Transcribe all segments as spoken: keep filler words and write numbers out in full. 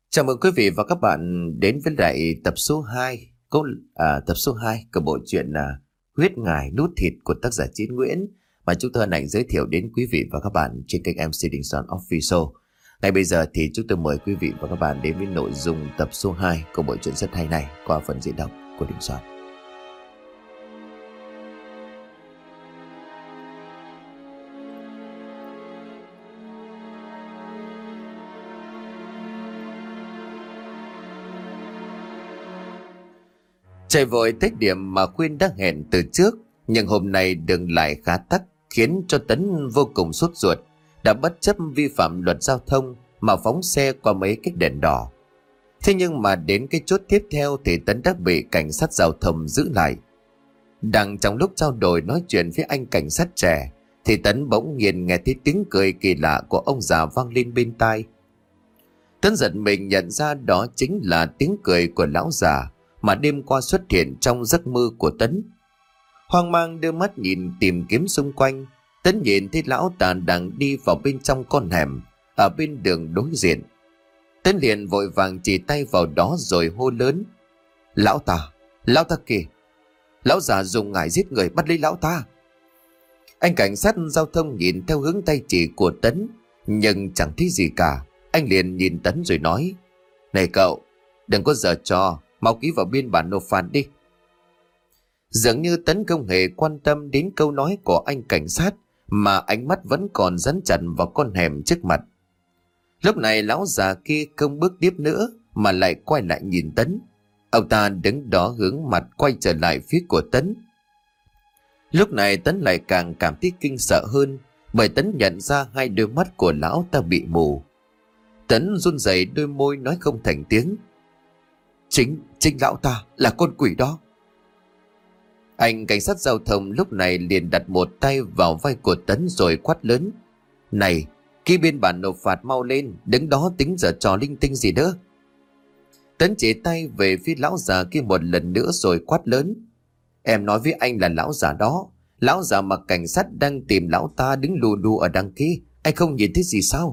Chào mừng quý vị và các bạn đến với lại tập số hai câu à, tập số hai của bộ truyện là Huyết Ngài Nuốt Thịt của tác giả Chiến Nguyễn mà chúng tôi hân hạnh giới thiệu đến quý vị và các bạn trên kênh em xê Đình Soạn Official. Ngay bây giờ thì chúng tôi mời quý vị và các bạn đến với nội dung tập số hai của bộ truyện rất hay này qua phần diễn đọc của Đình Soạn. Chạy vội tới điểm mà Khuyên đã hẹn từ trước, nhưng hôm nay đường lại khá tắc khiến cho Tấn vô cùng sốt ruột, đã bất chấp vi phạm luật giao thông mà phóng xe qua mấy cái đèn đỏ. Thế nhưng mà đến cái chốt tiếp theo thì Tấn đã bị cảnh sát giao thông giữ lại. Đang trong lúc trao đổi nói chuyện với anh cảnh sát trẻ thì Tấn bỗng nhiên nghe thấy tiếng cười kỳ lạ của ông già vang lên bên tai. Tấn giật mình nhận ra đó chính là tiếng cười của lão già mà đêm qua xuất hiện trong giấc mơ của Tấn. Hoang mang đưa mắt nhìn tìm kiếm xung quanh, Tấn nhìn thấy lão ta đang đi vào bên trong con hẻm ở bên đường đối diện. Tấn liền vội vàng chỉ tay vào đó rồi hô lớn: "Lão ta, lão ta kìa! Lão già dùng ngải giết người, bắt lấy lão ta!" Anh cảnh sát giao thông nhìn theo hướng tay chỉ của Tấn nhưng chẳng thấy gì cả. Anh liền nhìn Tấn rồi nói: "Này cậu, đừng có giở trò, mau ký vào biên bản nộp phạt đi." Dường như Tấn không hề quan tâm đến câu nói của anh cảnh sát mà ánh mắt vẫn còn dán chặt vào con hẻm trước mặt. Lúc này lão già kia không bước tiếp nữa mà lại quay lại nhìn Tấn. Ông ta đứng đó hướng mặt quay trở lại phía của Tấn. Lúc này Tấn lại càng cảm thấy kinh sợ hơn, bởi Tấn nhận ra hai đôi mắt của lão ta bị mù. Tấn run rẩy đôi môi nói không thành tiếng: Chính, chính lão ta là con quỷ đó." Anh cảnh sát giao thông lúc này liền đặt một tay vào vai của Tấn rồi quát lớn: "Này, ký biên bản nộp phạt mau lên, đứng đó tính giở trò linh tinh gì nữa." Tấn chỉ tay về phía lão già kia một lần nữa rồi quát lớn: "Em nói với anh là lão già đó, lão già mà cảnh sát đang tìm lão ta đứng lù đù ở đằng kia, anh không nhìn thấy gì sao?"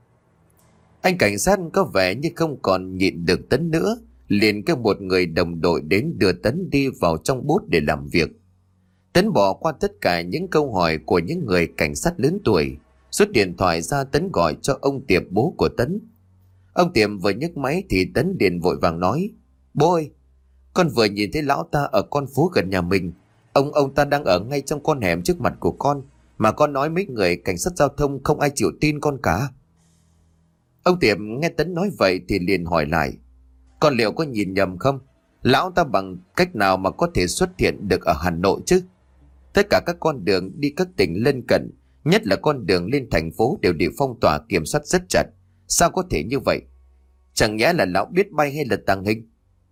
Anh cảnh sát có vẻ như không còn nhịn được Tấn nữa, liền kêu một người đồng đội đến đưa Tấn đi vào trong bốt để làm việc. Tấn bỏ qua tất cả những câu hỏi của những người cảnh sát lớn tuổi, rút điện thoại ra. Tấn gọi cho ông Tiệp, bố của Tấn. Ông Tiệp vừa nhấc máy thì Tấn liền vội vàng nói: "Bố ơi, con vừa nhìn thấy lão ta ở con phố gần nhà mình. Ông ông ta đang ở ngay trong con hẻm trước mặt của con, mà con nói mấy người cảnh sát giao thông không ai chịu tin con cả." Ông Tiệp nghe Tấn nói vậy thì liền hỏi lại: "Con liệu có nhìn nhầm không? Lão ta bằng cách nào mà có thể xuất hiện được ở Hà Nội chứ? Tất cả các con đường đi các tỉnh lân cận, nhất là con đường lên thành phố, đều bị phong tỏa kiểm soát rất chặt. Sao có thể như vậy? Chẳng nhẽ là lão biết bay hay là tàng hình?"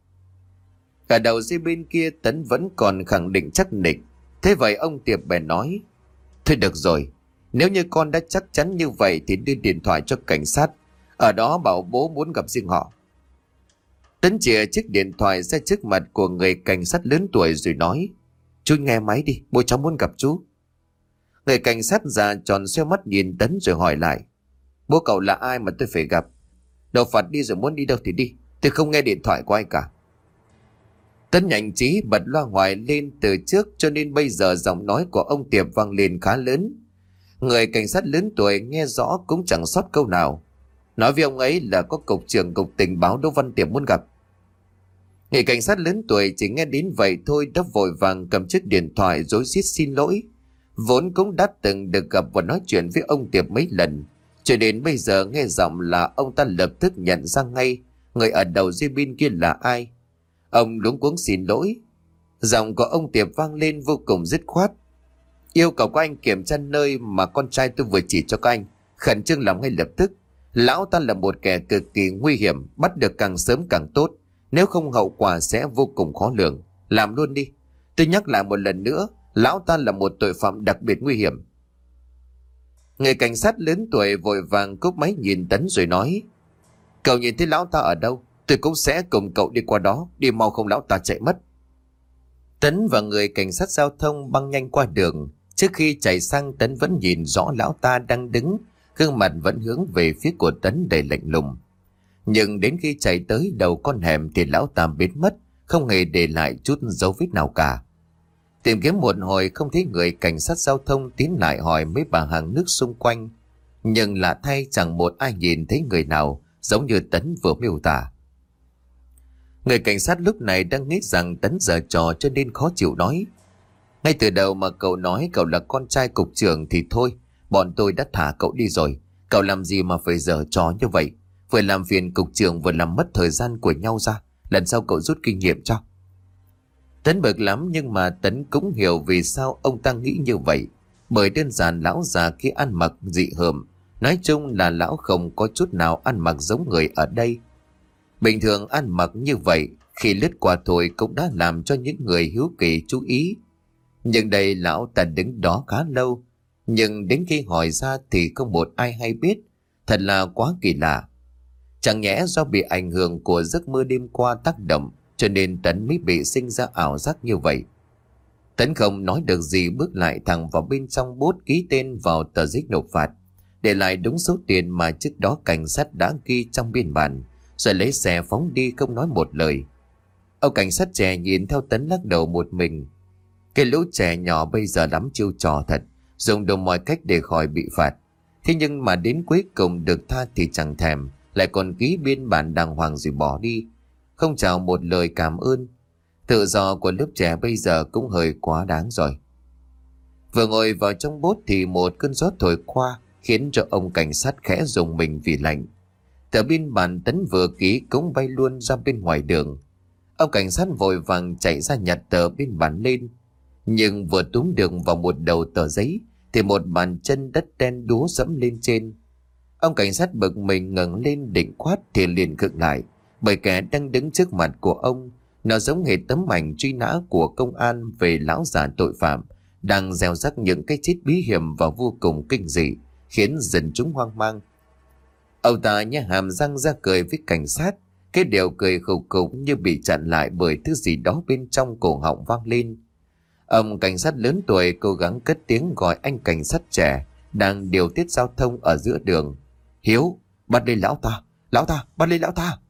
Cả đầu dây bên kia Tấn vẫn còn khẳng định chắc nịch. Thế vậy ông Tiệp bèn nói: "Thôi được rồi, nếu như con đã chắc chắn như vậy thì đưa điện thoại cho cảnh sát, ở đó bảo bố muốn gặp riêng họ." Tấn chìa chiếc điện thoại ra trước mặt của người cảnh sát lớn tuổi rồi nói: "Chú nghe máy đi, bố cháu muốn gặp chú." Người cảnh sát già tròn xoe mắt nhìn Tấn rồi hỏi lại: "Bố cậu là ai mà tôi phải gặp? Đầu phạt đi rồi muốn đi đâu thì đi, tôi không nghe điện thoại của ai cả." Tấn nhanh trí bật loa ngoài lên từ trước, cho nên bây giờ giọng nói của ông Tiệp vang lên khá lớn. Người cảnh sát lớn tuổi nghe rõ cũng chẳng sót câu nào. Nói với ông ấy là có cục trưởng cục tình báo Đỗ Văn Tiệp muốn gặp. Người cảnh sát lớn tuổi chỉ nghe đến vậy thôi đã vội vàng cầm chiếc điện thoại rối rít xin lỗi. Vốn cũng đã từng được gặp và nói chuyện với ông Tiệp mấy lần, cho đến bây giờ nghe giọng là ông ta lập tức nhận ra ngay người ở đầu dây bên kia là ai. Ông luống cuống xin lỗi. Giọng của ông Tiệp vang lên vô cùng dứt khoát: "Yêu cầu các anh kiểm tra nơi mà con trai tôi vừa chỉ cho các anh, khẩn trương làm ngay lập tức. Lão ta là một kẻ cực kỳ nguy hiểm, bắt được càng sớm càng tốt, nếu không hậu quả sẽ vô cùng khó lường. Làm luôn đi. Tôi nhắc lại một lần nữa, lão ta là một tội phạm đặc biệt nguy hiểm." Người cảnh sát lớn tuổi vội vàng cúp máy nhìn Tấn rồi nói: "Cậu nhìn thấy lão ta ở đâu, tôi cũng sẽ cùng cậu đi qua đó, đi mau không lão ta chạy mất." Tấn và người cảnh sát giao thông băng nhanh qua đường. Trước khi chạy sang, Tấn vẫn nhìn rõ lão ta đang đứng, gương mặt vẫn hướng về phía của Tấn đầy lạnh lùng. Nhưng đến khi chạy tới đầu con hẻm thì lão ta biến mất, không hề để lại chút dấu vết nào cả. Tìm kiếm một hồi không thấy người cảnh sát giao thông tiến lại hỏi mấy bà hàng nước xung quanh. Nhưng lạ thay chẳng một ai nhìn thấy người nào giống như Tấn vừa miêu tả. Người cảnh sát lúc này đang nghĩ rằng Tấn giở trò cho nên khó chịu nói. Ngay từ đầu mà cậu nói cậu là con trai cục trưởng thì thôi, bọn tôi đã thả cậu đi rồi. Cậu làm gì mà phải giở trò như vậy? Vừa làm phiền cục trưởng vừa làm mất thời gian của nhau ra. Lần sau cậu rút kinh nghiệm cho. Tấn bực lắm, nhưng mà Tấn cũng hiểu vì sao ông ta nghĩ như vậy. Bởi đơn giản lão già kia ăn mặc dị hợm. Nói chung là lão không có chút nào ăn mặc giống người ở đây. Bình thường ăn mặc như vậy, khi lướt qua thôi cũng đã làm cho những người hiếu kỳ chú ý. Nhưng đây lão ta đứng đó khá lâu, nhưng đến khi hỏi ra thì không một ai hay biết. Thật là quá kỳ lạ. Chẳng nhẽ do bị ảnh hưởng của giấc mơ đêm qua tác động, cho nên Tấn mới bị sinh ra ảo giác như vậy. Tấn không nói được gì, bước lại thẳng vào bên trong bút ký tên vào tờ giấy nộp phạt, để lại đúng số tiền mà trước đó cảnh sát đã ghi trong biên bản, rồi lấy xe phóng đi không nói một lời. Ông cảnh sát trẻ nhìn theo Tấn lắc đầu một mình. Cái lũ trẻ nhỏ bây giờ lắm chiêu trò thật, dùng đủ mọi cách để khỏi bị phạt. Thế nhưng mà đến cuối cùng được tha thì chẳng thèm, lại còn ký biên bản đàng hoàng rồi bỏ đi, không chào một lời cảm ơn. Tự do của lớp trẻ bây giờ cũng hơi quá đáng rồi. Vừa ngồi vào trong bốt thì một cơn gió thổi qua, khiến cho ông cảnh sát khẽ rùng mình vì lạnh. Tờ biên bản Tấn vừa ký cũng bay luôn ra bên ngoài đường. Ông cảnh sát vội vàng chạy ra nhặt tờ biên bản lên, nhưng vừa túm được vào một đầu tờ giấy thì một bàn chân đất đen đúa dẫm lên trên. Ông cảnh sát bực mình ngẩng lên định quát thì liền khựng lại, bởi kẻ đang đứng trước mặt của ông, nó giống hệt tấm ảnh truy nã của công an về lão già tội phạm đang gieo rắc những cái chết bí hiểm và vô cùng kinh dị, khiến dân chúng hoang mang. Ông ta nhếch hàm răng ra cười với cảnh sát, cái điều cười khục khục như bị chặn lại bởi thứ gì đó bên trong cổ họng vang lên. Ông cảnh sát lớn tuổi cố gắng cất tiếng gọi anh cảnh sát trẻ đang điều tiết giao thông ở giữa đường. Hiếu, bắt lấy lão ta, lão ta, bắt lấy lão ta.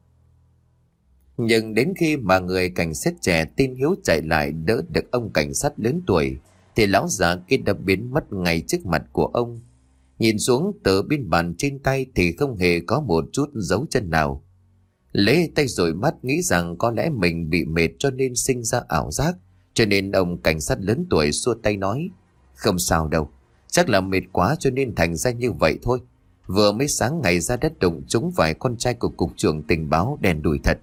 Nhưng đến khi mà người cảnh sát trẻ tên Hiếu chạy lại đỡ được ông cảnh sát lớn tuổi, thì lão già kia đã biến mất ngay trước mặt của ông. Nhìn xuống tờ biên bản trên tay thì không hề có một chút dấu chân nào. Lấy tay dụi mắt, nghĩ rằng có lẽ mình bị mệt cho nên sinh ra ảo giác, cho nên ông cảnh sát lớn tuổi xua tay nói: Không sao đâu, chắc là mệt quá cho nên thành ra như vậy thôi. Vừa mới sáng ngày ra đất đụng chúng phải con trai của cục trưởng tình báo đèn đùi thật.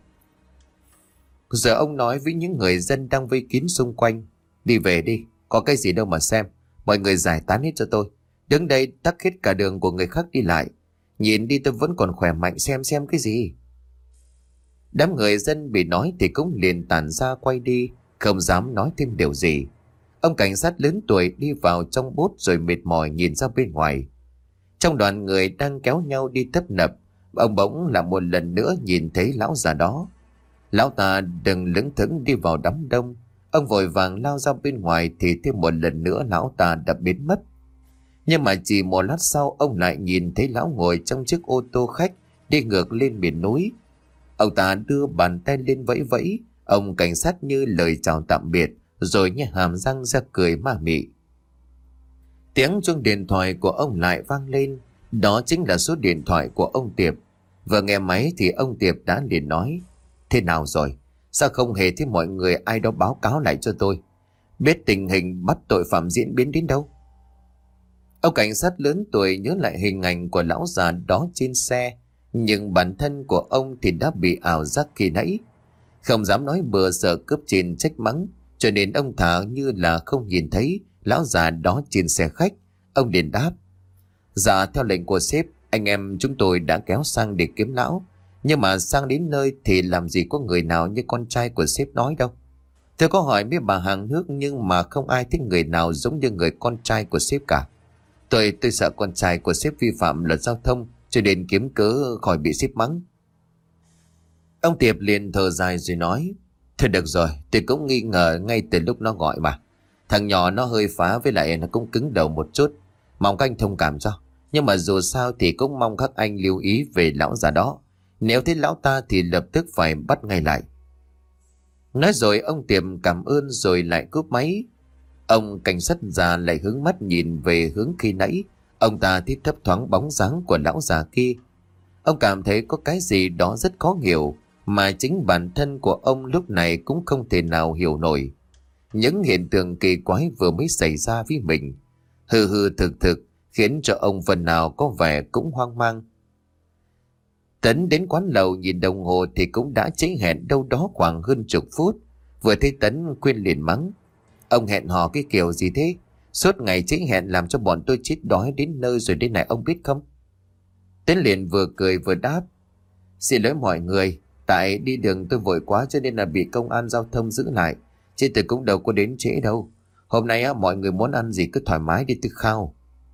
Giờ ông nói với những người dân đang vây kín xung quanh: Đi về đi, có cái gì đâu mà xem. Mọi người giải tán hết cho tôi. Đứng đây tắc hết cả đường của người khác đi lại. Nhìn đi tôi vẫn còn khỏe mạnh, xem xem cái gì. Đám người dân bị nói thì cũng liền tản ra quay đi, không dám nói thêm điều gì. Ông cảnh sát lớn tuổi đi vào trong bốt rồi mệt mỏi nhìn ra bên ngoài. Trong đoàn người đang kéo nhau đi tấp nập, ông bỗng là một lần nữa nhìn thấy lão già đó. Lão ta đừng lững thững đi vào đám đông. Ông vội vàng lao ra bên ngoài thì thêm một lần nữa lão ta đã biến mất. Nhưng mà chỉ một lát sau ông lại nhìn thấy lão ngồi trong chiếc ô tô khách đi ngược lên miền núi. Ông ta đưa bàn tay lên vẫy vẫy, ông cảnh sát như lời chào tạm biệt, rồi nhếch hàm răng ra cười ma mị. Tiếng chuông điện thoại của ông lại vang lên, đó chính là số điện thoại của ông Tiệp. Vừa nghe máy thì ông Tiệp đã liền nói: Thế nào rồi? Sao không hề thấy mọi người ai đó báo cáo lại cho tôi? Biết tình hình bắt tội phạm diễn biến đến đâu? Ông cảnh sát lớn tuổi nhớ lại hình ảnh của lão già đó trên xe, nhưng bản thân của ông thì đã bị ảo giác khi nãy. Không dám nói bừa sợ cướp trên trách mắng, cho nên ông thả như là không nhìn thấy lão già đó trên xe khách. Ông liền đáp: Dạ theo lệnh của sếp, anh em chúng tôi đã kéo sang để kiếm lão. Nhưng mà sang đến nơi thì làm gì có người nào như con trai của sếp nói đâu. Tôi có hỏi mấy bà hàng nước nhưng mà không ai thích người nào giống như người con trai của sếp cả. Tôi tôi sợ con trai của sếp vi phạm luật giao thông, cho nên kiếm cớ khỏi bị sếp mắng. Ông Tiệp liền thở dài rồi nói: Thôi được rồi, tôi cũng nghi ngờ ngay từ lúc nó gọi mà. Thằng nhỏ nó hơi phá, với lại nó cũng cứng đầu một chút. Mong các anh thông cảm cho. Nhưng mà dù sao thì cũng mong các anh lưu ý về lão già đó. Nếu thấy lão ta thì lập tức phải bắt ngay lại. Nói rồi ông Tiệm cảm ơn rồi lại cúp máy. Ông cảnh sát già lại hướng mắt nhìn về hướng khi nãy. Ông ta thấy thấp thoáng bóng dáng của lão già kia. Ông cảm thấy có cái gì đó rất khó hiểu, mà chính bản thân của ông lúc này cũng không thể nào hiểu nổi. Những hiện tượng kỳ quái vừa mới xảy ra với mình, hư hư thực thực, khiến cho ông phần nào có vẻ cũng hoang mang. Tấn đến quán lầu nhìn đồng hồ thì cũng đã trễ hẹn đâu đó khoảng hơn chục phút. Vừa thấy Tấn, Quyên liền mắng: "Ông hẹn hò cái kiểu gì thế? Suốt ngày trễ hẹn làm cho bọn tôi chết đói đến nơi rồi đây này, ông biết không?" Tấn liền vừa cười vừa đáp: "Xin lỗi mọi người, tại đi đường tôi vội quá cho nên là bị công an giao thông giữ lại, chứ tôi cũng đâu có đến trễ đâu. Hôm nay á, mọi người muốn ăn gì cứ thoải mái đi, tôi khao."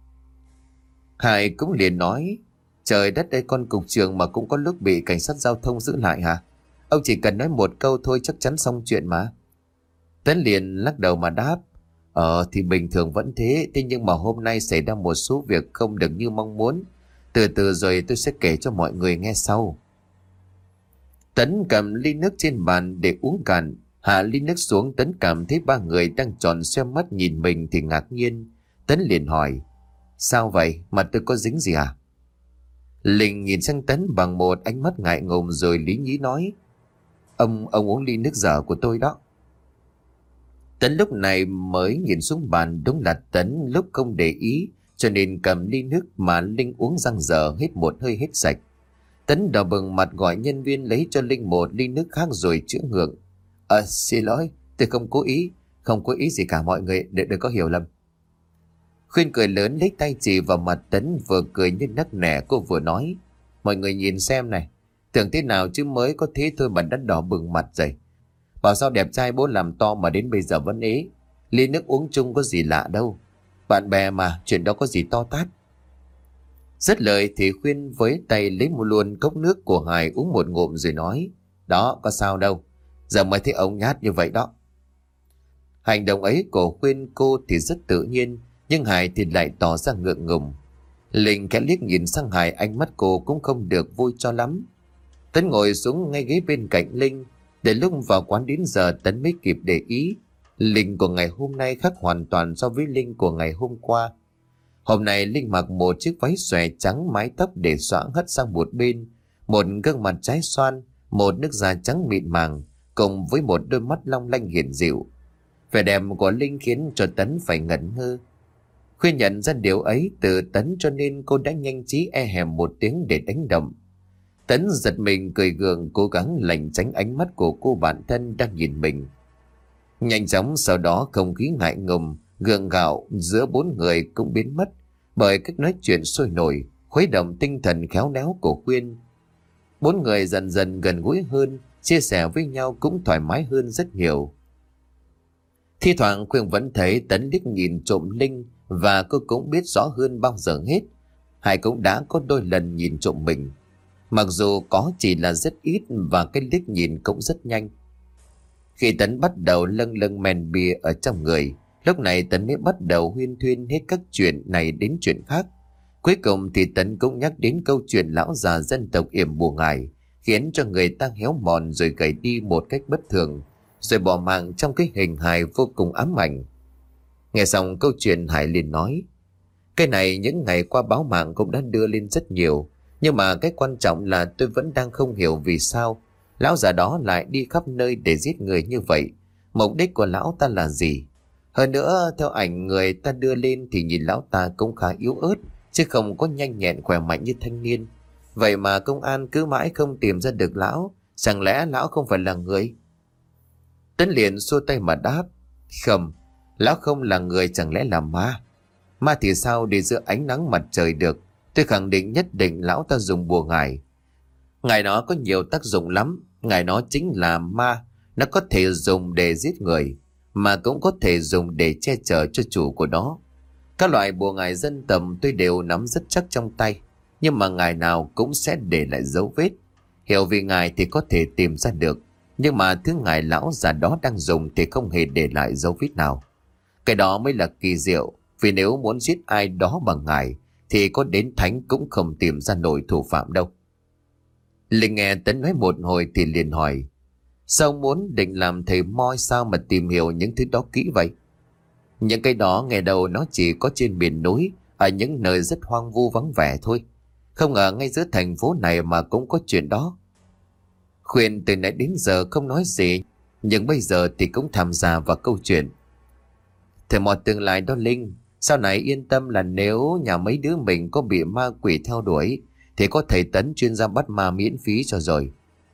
Hải cũng liền nói: "Trời đất ơi, con cục trưởng mà cũng có lúc bị cảnh sát giao thông giữ lại hả? Ông chỉ cần nói một câu thôi chắc chắn xong chuyện mà." Tấn liền lắc đầu mà đáp: "Ờ thì bình thường vẫn thế, thế nhưng mà hôm nay xảy ra một số việc không được như mong muốn. Từ từ rồi tôi sẽ kể cho mọi người nghe sau." Tấn cầm ly nước trên bàn để uống cạn. Hạ ly nước xuống, Tấn cảm thấy ba người đang tròn xoe mắt nhìn mình thì ngạc nhiên. Tấn liền hỏi: "Sao vậy? Mặt tôi có dính gì à?" Linh nhìn sang Tấn bằng một ánh mắt ngại ngùng rồi lý nhí nói: Ông, ông uống ly nước dở của tôi đó." Tấn lúc này mới nhìn xuống bàn, đúng là Tấn lúc không để ý cho nên cầm ly nước mà Linh uống răng dở hết một hơi hết sạch. Tấn đỏ bừng mặt gọi nhân viên lấy cho Linh một ly nước khác rồi chữa ngượng: "Ờ xin lỗi, tôi không cố ý, không có ý gì cả mọi người, để đừng có hiểu lầm." Khuyên cười lớn lấy tay chỉ vào mặt Tấn, vừa cười như nấc nẻ, cô vừa nói: "Mọi người nhìn xem này, tưởng thế nào chứ mới có thế thôi mà đã đỏ bừng mặt rồi. Bảo sao đẹp trai bố làm to mà đến bây giờ vẫn ế. Ly nước uống chung có gì lạ đâu. Bạn bè mà, chuyện đó có gì to tát." Dứt lời thì Khuyên với tay lấy một luôn cốc nước của Hải uống một ngụm rồi nói: "Đó, có sao đâu. Giờ mới thấy ông nhát như vậy đó." Hành động ấy của Khuyên cô thì rất tự nhiên, nhưng Hải thì lại tỏ ra ngượng ngùng. Linh khẽ liếc nhìn sang Hải, ánh mắt cô cũng không được vui cho lắm. Tấn ngồi xuống ngay ghế bên cạnh Linh. Để lúc vào quán đến giờ Tấn mới kịp để ý, Linh của ngày hôm nay khác hoàn toàn so với Linh của ngày hôm qua. Hôm nay Linh mặc một chiếc váy xòe trắng, mái tóc để xõa hất sang một bên, một gương mặt trái xoan, một nước da trắng mịn màng, cùng với một đôi mắt long lanh hiền dịu. Vẻ đẹp của Linh khiến cho Tấn phải ngẩn ngơ. Khuyên nhận ra điều ấy từ Tấn cho nên cô đã nhanh trí e hèm một tiếng để đánh động. Tấn giật mình cười gượng, cố gắng lẩn tránh ánh mắt của cô bạn thân đang nhìn mình. Nhanh chóng sau đó không khí ngại ngùng, gượng gạo giữa bốn người cũng biến mất bởi cách nói chuyện sôi nổi, khuấy động tinh thần khéo léo của Khuyên. Bốn người dần dần gần gũi hơn, chia sẻ với nhau cũng thoải mái hơn rất nhiều. Thi thoảng Khuyên vẫn thấy Tấn liếc nhìn trộm Linh, và cô cũng biết rõ hơn bao giờ hết, Hải cũng đã có đôi lần nhìn trộm mình. Mặc dù có chỉ là rất ít và cái liếc nhìn cũng rất nhanh. Khi Tấn bắt đầu lâng lâng men bia ở trong người, lúc này Tấn mới bắt đầu huyên thuyên hết các chuyện này đến chuyện khác. Cuối cùng thì Tấn cũng nhắc đến câu chuyện lão già dân tộc yểm bùa ngải, khiến cho người ta héo mòn rồi gầy đi một cách bất thường, rồi bỏ mạng trong cái hình hài vô cùng ám ảnh. Nghe xong câu chuyện, Hải liền nói: "Cái này những ngày qua báo mạng cũng đã đưa lên rất nhiều, nhưng mà cái quan trọng là tôi vẫn đang không hiểu vì sao lão già đó lại đi khắp nơi để giết người như vậy. Mục đích của lão ta là gì? Hơn nữa theo ảnh người ta đưa lên thì nhìn lão ta cũng khá yếu ớt, chứ không có nhanh nhẹn khỏe mạnh như thanh niên. Vậy mà công an cứ mãi không tìm ra được lão, chẳng lẽ lão không phải là người?" Tấn liền xua tay mà đáp: "Không, lão không là người, chẳng lẽ là ma? Ma thì sao để giữa ánh nắng mặt trời được? Tôi khẳng định nhất định lão ta dùng bùa ngải. Ngải nó có nhiều tác dụng lắm. Ngải nó chính là ma. Nó có thể dùng để giết người, mà cũng có thể dùng để che chở cho chủ của nó. Các loại bùa ngải dân tầm tôi đều nắm rất chắc trong tay, nhưng mà ngải nào cũng sẽ để lại dấu vết. Hiểu vì ngải thì có thể tìm ra được, nhưng mà thứ ngải lão già đó đang dùng thì không hề để lại dấu vết nào. Cái đó mới là kỳ diệu, vì nếu muốn giết ai đó bằng ngải thì có đến thánh cũng không tìm ra nổi thủ phạm đâu." Linh nghe Tấn nói một hồi thì liền hỏi: sao muốn định làm thầy moi sao mà tìm hiểu những thứ đó kỹ vậy? Những cái đó nghe đầu nó chỉ có trên miền núi, ở những nơi rất hoang vu vắng vẻ thôi. Không ngờ ngay giữa thành phố này mà cũng có chuyện đó. Khuyên từ nãy đến giờ không nói gì, nhưng bây giờ thì cũng tham gia vào câu chuyện. Thầy mò tương lai đó Linh, sau này yên tâm là nếu nhà mấy đứa mình có bị ma quỷ theo đuổi thì có thầy Tấn chuyên gia bắt ma miễn phí cho rồi.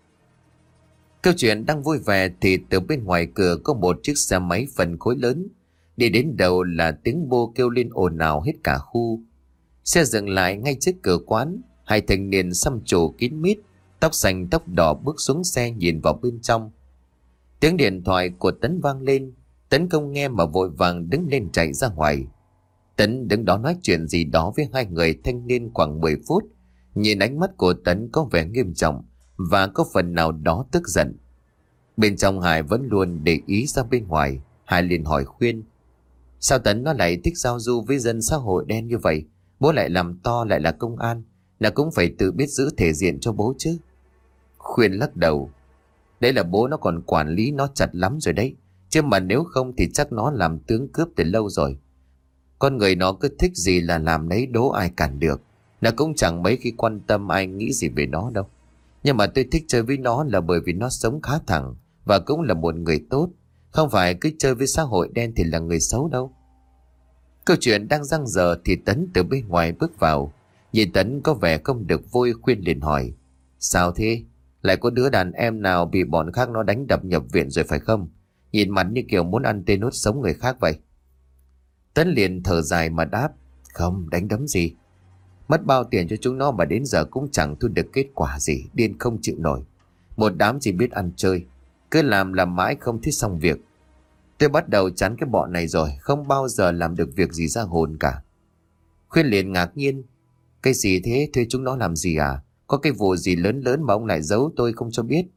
Câu chuyện đang vui vẻ thì từ bên ngoài cửa có một chiếc xe máy phân khối lớn. Đi đến đầu là tiếng bô kêu lên ồn ào hết cả khu. Xe dừng lại ngay trước cửa quán. Hai thanh niên xăm trổ kín mít, tóc xanh tóc đỏ bước xuống xe nhìn vào bên trong. Tiếng điện thoại của Tấn vang lên. Tấn không nghe mà vội vàng đứng lên chạy ra ngoài. Tấn đứng đó nói chuyện gì đó với hai người thanh niên khoảng mười phút. Nhìn ánh mắt của Tấn có vẻ nghiêm trọng và có phần nào đó tức giận. Bên trong Hải vẫn luôn để ý ra bên ngoài. Hải liền hỏi khuyên: sao Tấn nó lại thích giao du với dân xã hội đen như vậy? Bố lại làm to lại là công an, là cũng phải tự biết giữ thể diện cho bố chứ. Khuyên lắc đầu: đấy là bố nó còn quản lý nó chặt lắm rồi đấy, chứ mà nếu không thì chắc nó làm tướng cướp từ lâu rồi. Con người nó cứ thích gì là làm nấy, đố ai cản được. Nó cũng chẳng mấy khi quan tâm ai nghĩ gì về nó đâu. Nhưng mà tôi thích chơi với nó là bởi vì nó sống khá thẳng và cũng là một người tốt, không phải cứ chơi với xã hội đen thì là người xấu đâu. Câu chuyện đang dang dở thì Tấn từ bên ngoài bước vào. Nhìn Tấn có vẻ không được vui, khuyên liền hỏi: sao thế? Lại có đứa đàn em nào bị bọn khác nó đánh đập nhập viện rồi phải không? Nhìn mặt như kiểu muốn ăn tê nuốt sống người khác vậy. Tấn liền thở dài mà đáp: không, đánh đấm gì. Mất bao tiền cho chúng nó mà đến giờ cũng chẳng thu được kết quả gì, điên không chịu nổi. Một đám chỉ biết ăn chơi, cứ làm làm mãi không thích xong việc. Tôi bắt đầu chán cái bọn này rồi, không bao giờ làm được việc gì ra hồn cả. Khuyên liền ngạc nhiên: cái gì thế, thuê chúng nó làm gì à? Có cái vụ gì lớn lớn mà ông lại giấu tôi không cho biết?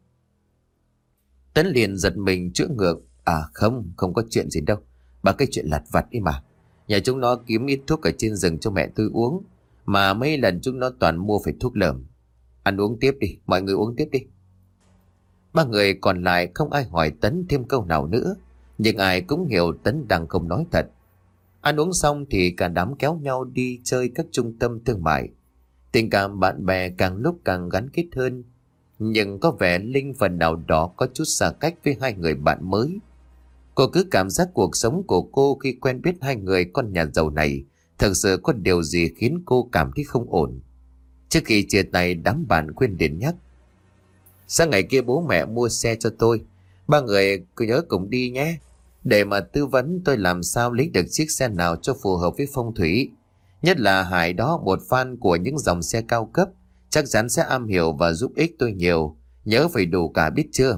Tấn liền giật mình chữa ngược: à không, không có chuyện gì đâu. Bà cái chuyện lặt vặt đi mà. Nhà chúng nó kiếm ít thuốc ở trên rừng cho mẹ tôi uống, mà mấy lần chúng nó toàn mua phải thuốc lởm. Ăn uống tiếp đi, mọi người uống tiếp đi. Ba người còn lại không ai hỏi Tấn thêm câu nào nữa, nhưng ai cũng hiểu Tấn đang không nói thật. Ăn uống xong thì cả đám kéo nhau đi chơi các trung tâm thương mại. Tình cảm bạn bè càng lúc càng gắn kết hơn. Nhưng có vẻ Linh phần nào đó có chút xa cách với hai người bạn mới. Cô cứ cảm giác cuộc sống của cô khi quen biết hai người con nhà giàu này thực sự có điều gì khiến cô cảm thấy không ổn. Trước khi chia tay, đám bạn khuyên liền nhắc: sang ngày kia bố mẹ mua xe cho tôi, ba người cứ nhớ cùng đi nhé, để mà tư vấn tôi làm sao lấy được chiếc xe nào cho phù hợp với phong thủy. Nhất là Hải đó, một fan của những dòng xe cao cấp, chắc chắn sẽ am hiểu và giúp ích tôi nhiều. Nhớ phải đủ cả, biết chưa?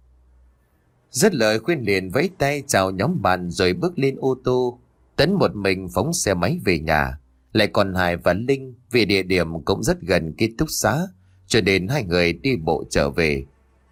Dứt lời khuyên liền vẫy tay chào nhóm bạn rồi bước lên ô tô. Tấn một mình phóng xe máy về nhà. Lại còn Hải và Linh, vì địa điểm cũng rất gần ký túc xá, cho nên hai người đi bộ trở về.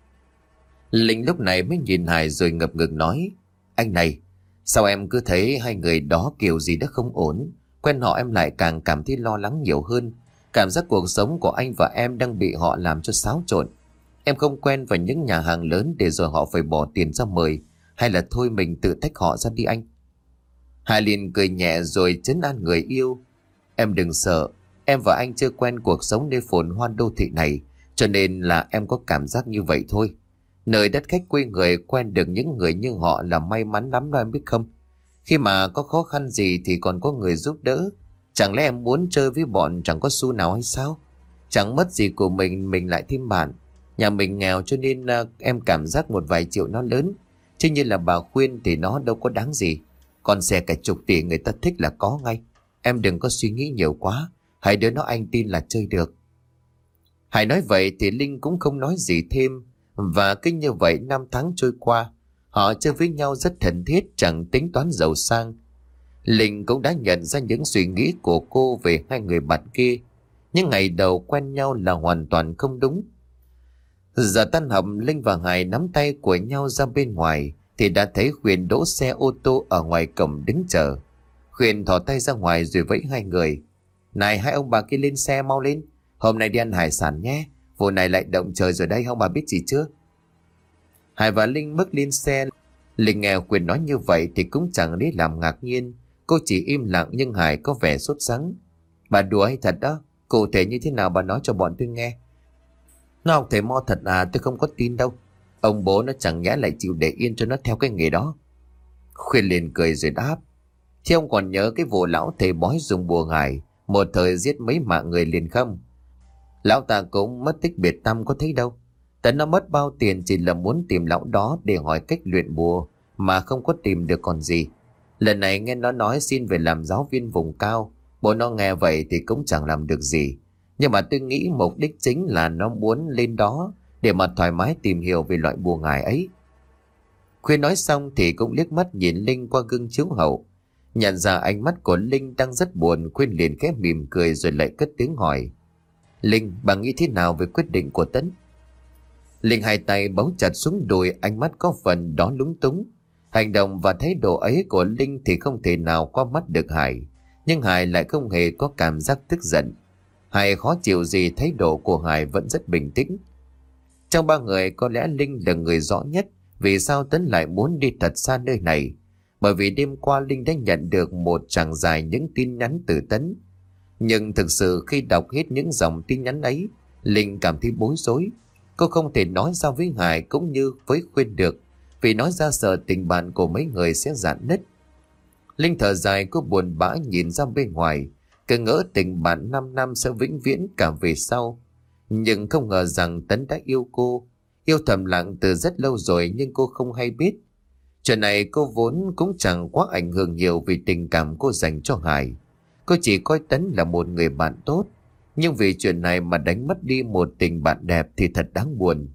Linh lúc này mới nhìn Hải rồi ngập ngừng nói: anh này, sao em cứ thấy hai người đó kiểu gì đó không ổn? Quen họ em lại càng cảm thấy lo lắng nhiều hơn. Cảm giác cuộc sống của anh và em đang bị họ làm cho xáo trộn. Em không quen vào những nhà hàng lớn để rồi họ phải bỏ tiền ra mời. Hay là thôi mình tự tách họ ra đi anh. Hải liền cười nhẹ rồi trấn an người yêu: em đừng sợ, em và anh chưa quen cuộc sống nơi phồn hoa đô thị này, cho nên là em có cảm giác như vậy thôi. Nơi đất khách quê người quen được những người như họ là may mắn lắm đó em biết không? Khi mà có khó khăn gì thì còn có người giúp đỡ. Chẳng lẽ em muốn chơi với bọn chẳng có xu nào hay sao? Chẳng mất gì của mình, mình lại thêm bạn. Nhà mình nghèo cho nên uh, em cảm giác một vài triệu nó lớn. Chứ như là bà khuyên thì nó đâu có đáng gì. Còn xe cả chục tỷ người ta thích là có ngay. Em đừng có suy nghĩ nhiều quá. Hai đứa nó anh tin là chơi được. Hải nói vậy thì Linh cũng không nói gì thêm. Và cứ như vậy năm tháng trôi qua, họ chơi với nhau rất thân thiết, chẳng tính toán giàu sang. Linh cũng đã nhận ra những suy nghĩ của cô về hai người bạn kia. Những ngày đầu quen nhau là hoàn toàn không đúng. Giờ tan học, Linh và Hải nắm tay của nhau ra bên ngoài thì đã thấy Khuyên đỗ xe ô tô ở ngoài cổng đứng chờ. Khuyên thò tay ra ngoài rồi vẫy hai người: này, hai ông bà kia lên xe mau lên, hôm nay đi ăn hải sản nhé, Vụ này lại động trời rồi đây, ông bà biết gì chưa? Hải và Linh bước lên xe. Linh nghe Quyền nói như vậy thì cũng chẳng lấy làm ngạc nhiên. Cô chỉ im lặng nhưng Hải có vẻ sốt sắng. Bà đùa hay thật đó? Cụ thể như thế nào bà nói cho bọn tôi nghe. Nó học thầy mo thật à? Tôi không có tin đâu. Ông bố nó chẳng nhẽ lại chịu để yên cho nó theo cái nghề đó. Khuyên liền cười rồi đáp. Thế ông còn nhớ cái vụ lão thầy bói dùng bùa ngải một thời giết mấy mạng người liền không? Lão ta cũng mất tích biệt tăm có thấy đâu. Tấn nó mất bao tiền chỉ là muốn tìm lão đó để hỏi cách luyện bùa mà không có tìm được còn gì. Lần này nghe nó nói xin về làm giáo viên vùng cao. Bố nó nghe vậy thì cũng chẳng làm được gì. Nhưng mà tôi nghĩ mục đích chính là nó muốn lên đó để mà thoải mái tìm hiểu về loại bùa ngải ấy. Khuyên nói xong thì cũng liếc mắt nhìn Linh qua gương chiếu hậu. Nhận ra ánh mắt của Linh đang rất buồn, Khuyên liền khẽ mỉm cười rồi lại cất tiếng hỏi. Linh, bà nghĩ thế nào về quyết định của Tấn? Linh hai tay bấu chặt xuống đùi, ánh mắt có phần đó lúng túng. Hành động và thái độ ấy của Linh thì không thể nào qua mắt được Hải. Nhưng Hải lại không hề có cảm giác tức giận. Hải khó chịu gì, thái độ của Hải vẫn rất bình tĩnh. Trong ba người có lẽ Linh là người rõ nhất vì sao Tấn lại muốn đi thật xa nơi này. Bởi vì đêm qua Linh đã nhận được một tràng dài những tin nhắn từ Tấn. Nhưng thực sự khi đọc hết những dòng tin nhắn ấy, Linh cảm thấy bối rối. Cô không thể nói ra với Hải cũng như với Khuyên được, vì nói ra sợ tình bạn của mấy người sẽ rạn nứt. Linh thở dài, cô buồn bã nhìn ra bên ngoài, cứ ngỡ tình bạn 5 năm sẽ vĩnh viễn cả về sau. Nhưng không ngờ rằng Tấn đã yêu cô, yêu thầm lặng từ rất lâu rồi nhưng cô không hay biết. Chuyện này cô vốn cũng chẳng quá ảnh hưởng nhiều vì tình cảm cô dành cho Hải. Cô chỉ coi Tấn là một người bạn tốt, nhưng vì chuyện này mà đánh mất đi một tình bạn đẹp thì thật đáng buồn.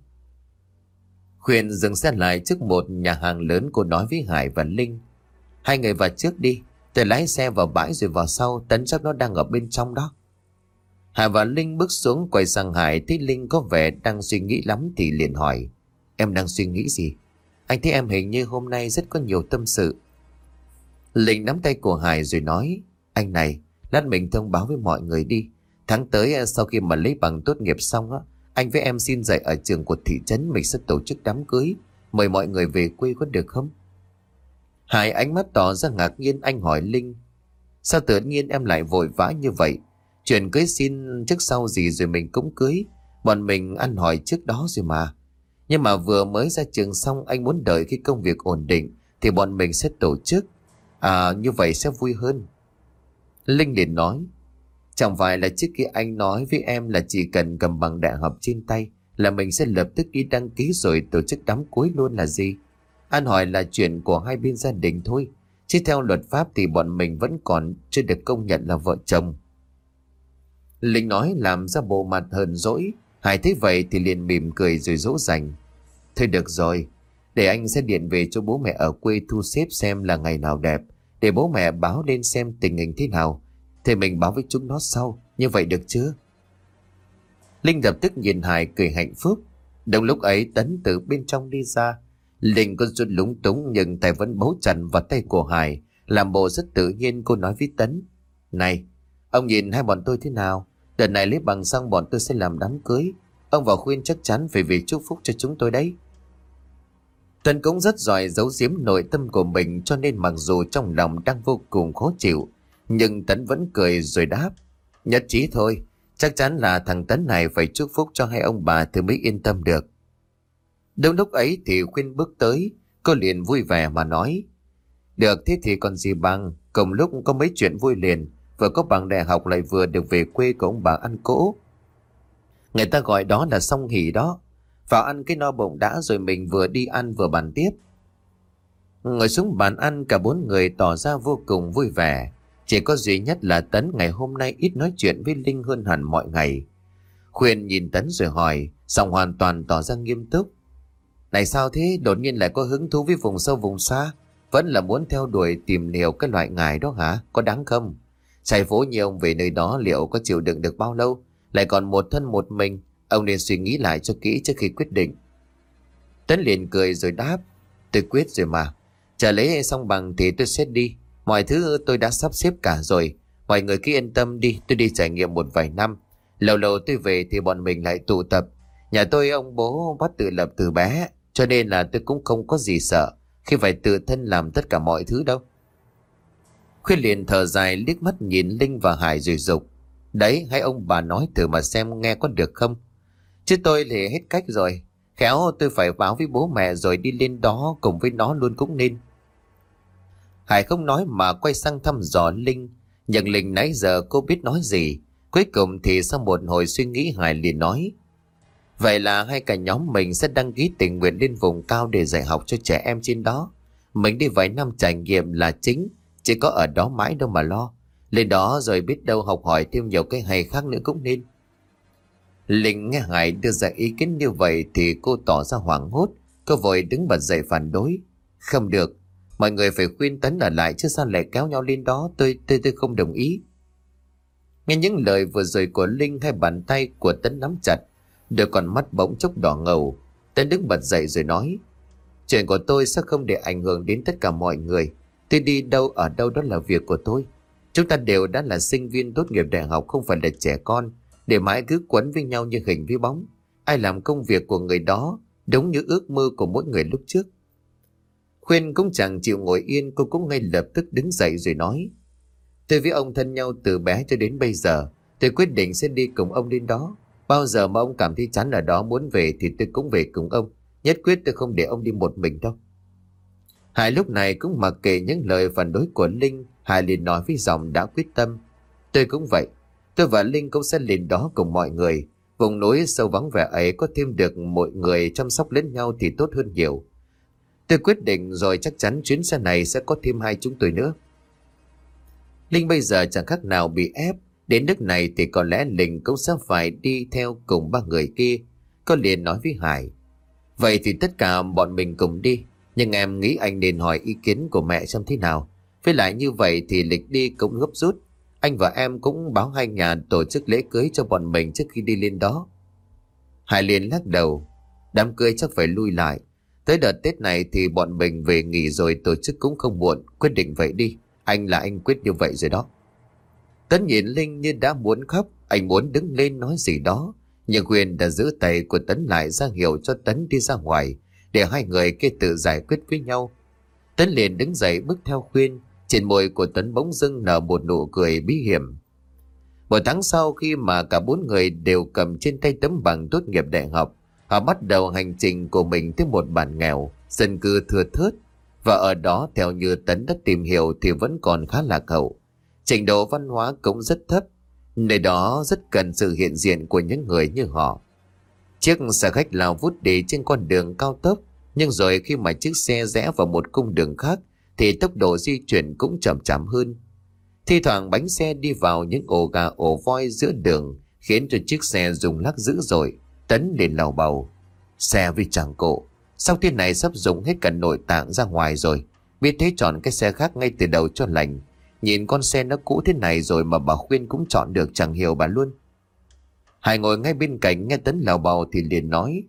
Khuyên dừng xe lại trước một nhà hàng lớn, cô nói với Hải và Linh. Hai người vào trước đi, tôi lái xe vào bãi rồi vào sau, Tấn chắc nó đang ở bên trong đó. Hải và Linh bước xuống quay sang Hải, thấy Linh có vẻ đang suy nghĩ lắm thì liền hỏi. Em đang suy nghĩ gì? Anh thấy em hình như hôm nay rất có nhiều tâm sự. Linh nắm tay của Hải rồi nói. Anh này, lát mình thông báo với mọi người đi. Tháng tới sau khi mà lấy bằng tốt nghiệp xong á, anh với em xin dạy ở trường của thị trấn, mình sẽ tổ chức đám cưới, mời mọi người về quê có được không? Hải ánh mắt tỏ ra ngạc nhiên, anh hỏi Linh. Sao tự nhiên em lại vội vã như vậy? Chuyện cưới xin trước sau gì rồi mình cũng cưới. Bọn mình ăn hỏi trước đó rồi mà. Nhưng mà vừa mới ra trường xong, anh muốn đợi khi công việc ổn định thì bọn mình sẽ tổ chức. À, như vậy sẽ vui hơn. Linh liền nói. Chẳng phải là trước kia anh nói với em là chỉ cần cầm bằng đại học trên tay là mình sẽ lập tức đi đăng ký rồi tổ chức đám cưới luôn là gì? Anh hỏi là chuyện của hai bên gia đình thôi, chứ theo luật pháp thì bọn mình vẫn còn chưa được công nhận là vợ chồng. Linh nói làm ra bộ mặt hờn dỗi. Hải thấy vậy thì liền mỉm cười rồi dỗ dành. Thôi được rồi, để anh sẽ điện về cho bố mẹ ở quê thu xếp xem là ngày nào đẹp, để bố mẹ báo lên xem tình hình thế nào, thì mình báo với chúng nó sau. Như vậy được chưa? Linh lập tức nhìn Hải cười hạnh phúc. Đồng lúc ấy Tấn từ bên trong đi ra. Linh có chút lúng túng nhưng tay vẫn bấu chặt vào tay của Hải, làm bộ rất tự nhiên. Cô nói với Tấn. Này, ông nhìn hai bọn tôi thế nào? Đợt này lấy bằng xong bọn tôi sẽ làm đám cưới. Ông và Khuyên chắc chắn phải về chúc phúc cho chúng tôi đấy. Tấn cũng rất giỏi giấu giếm nội tâm của mình, cho nên mặc dù trong lòng đang vô cùng khó chịu, nhưng Tấn vẫn cười rồi đáp. Nhất trí thôi, chắc chắn là thằng Tấn này phải chúc phúc cho hai ông bà thì mới yên tâm được. Đúng lúc ấy thì Khuyên bước tới, cô liền vui vẻ mà nói. Được, thế thì còn gì bằng, cùng lúc có mấy chuyện vui liền, vừa có bằng đại học lại vừa được về quê của ông bà ăn cỗ. Người ta gọi đó là song hỷ đó. Vào ăn cái no bụng đã rồi mình vừa đi ăn vừa bàn tiếp. Ngồi xuống bàn ăn, cả bốn người tỏ ra vô cùng vui vẻ. Chỉ có duy nhất là Tấn ngày hôm nay ít nói chuyện với Linh hơn hẳn mọi ngày. Khuyên nhìn Tấn rồi hỏi, giọng hoàn toàn tỏ ra nghiêm túc. Này sao thế, đột nhiên lại có hứng thú với vùng sâu vùng xa? Vẫn là muốn theo đuổi tìm hiểu cái loại ngải đó hả? Có đáng không? Chạy phố như ông về nơi đó liệu có chịu đựng được bao lâu? Lại còn một thân một mình. Ông nên suy nghĩ lại cho kỹ trước khi quyết định. Tấn liền cười rồi đáp. Tôi quyết rồi mà. Chờ lấy xong bằng thì tôi sẽ đi. Mọi thứ tôi đã sắp xếp cả rồi. Mọi người cứ yên tâm đi, tôi đi trải nghiệm một vài năm. Lâu lâu tôi về thì bọn mình lại tụ tập, Nhà tôi ông bố bắt tự lập từ bé, cho nên là tôi cũng không có gì sợ khi phải tự thân làm tất cả mọi thứ đâu. Khuyên liền thở dài liếc mắt nhìn Linh và Hải rồi dục. Đấy, hay ông bà nói thử mà xem nghe có được không? Chứ tôi thì hết cách rồi. Khéo tôi phải báo với bố mẹ rồi đi lên đó cùng với nó luôn cũng nên. Hải không nói mà quay sang thăm dò Linh. Nhưng Linh nãy giờ cô biết nói gì. Cuối cùng thì sau một hồi suy nghĩ Hải liền nói. Vậy là hai cả nhóm mình sẽ đăng ký tình nguyện lên vùng cao để dạy học cho trẻ em trên đó. Mình đi vài năm trải nghiệm là chính, chỉ có ở đó mãi đâu mà lo. Lên đó rồi biết đâu học hỏi thêm nhiều cái hay khác nữa cũng nên. Linh nghe Hải đưa ra ý kiến như vậy thì cô tỏ ra hoảng hốt. Cô vội đứng bật dậy phản đối. Không được, mọi người phải khuyên Tấn ở lại chứ sao lại kéo nhau lên đó, tôi tôi tôi không đồng ý. Nghe những lời vừa rồi của Linh, hai bàn tay của Tấn nắm chặt, đôi con mắt bỗng chốc đỏ ngầu. Tấn đứng bật dậy rồi nói. Chuyện của tôi sẽ không để ảnh hưởng đến tất cả mọi người. Tôi đi đâu ở đâu đó là việc của tôi. Chúng ta đều đã là sinh viên tốt nghiệp đại học, không phải là trẻ con để mãi cứ quấn với nhau như hình với bóng. Ai làm công việc của người đó đúng như ước mơ của mỗi người lúc trước. Khuyên cũng chẳng chịu ngồi yên, cô cũng ngay lập tức đứng dậy rồi nói. Tôi với ông thân nhau từ bé cho đến bây giờ. Tôi quyết định sẽ đi cùng ông đến đó. Bao giờ mà ông cảm thấy chán ở đó muốn về thì tôi cũng về cùng ông. Nhất quyết tôi không để ông đi một mình đâu. Hải lúc này cũng mặc kệ những lời phản đối của Linh. Hải liền nói với giọng đã quyết tâm. Tôi cũng vậy. Tôi và Linh cũng sẽ lên đó cùng mọi người. Vùng núi sâu vắng vẻ ấy có thêm được mọi người chăm sóc lẫn nhau thì tốt hơn nhiều. Tôi quyết định rồi, chắc chắn chuyến xe này sẽ có thêm hai chúng tôi nữa. Linh bây giờ chẳng khác nào bị ép. Đến nước này thì có lẽ Linh cũng sẽ phải đi theo cùng ba người kia. Cô liền nói với Hải. Vậy thì tất cả bọn mình cùng đi. Nhưng em nghĩ anh nên hỏi ý kiến của mẹ xem thế nào. Với lại như vậy thì lịch đi cũng gấp rút. Anh và em cũng báo hai nhà tổ chức lễ cưới cho bọn mình trước khi đi lên đó. Hải liền lắc đầu. Đám cưới chắc phải lui lại. Tới đợt Tết này thì bọn mình về nghỉ rồi tổ chức cũng không muộn. Quyết định vậy đi. Anh là anh quyết như vậy rồi đó. Tấn nhìn Linh như đã muốn khóc. Anh muốn đứng lên nói gì đó. Nhưng Huyền đã giữ tay của Tấn lại ra hiệu cho Tấn đi ra ngoài, để hai người kia tự giải quyết với nhau. Tấn liền đứng dậy bước theo Khuyên. Trên môi của Tấn bỗng dưng nở một nụ cười bí hiểm. Một tháng sau, khi mà cả bốn người đều cầm trên tay tấm bằng tốt nghiệp đại học, họ bắt đầu hành trình của mình tới một bản nghèo, dân cư thưa thớt. Và ở đó, theo như Tấn đã tìm hiểu thì vẫn còn khá lạc hậu. Trình độ văn hóa cũng rất thấp. Nơi đó rất cần sự hiện diện của những người như họ. Chiếc xe khách lao vút đi trên con đường cao tốc. Nhưng rồi khi mà chiếc xe rẽ vào một cung đường khác thì tốc độ di chuyển cũng chậm chạp hơn. Thi thoảng bánh xe đi vào những ổ gà ổ voi giữa đường, khiến cho chiếc xe rung lắc dữ dội. Tấn liền lầu bầu. Xe với chẳng cộ, sau thế này sắp dùng hết cả nội tạng ra ngoài rồi. Biết thế chọn cái xe khác ngay từ đầu cho lành. Nhìn con xe nó cũ thế này rồi mà bà Khuyên cũng chọn được, chẳng hiểu bà luôn. Hải ngồi ngay bên cạnh nghe Tấn lầu bầu thì liền nói.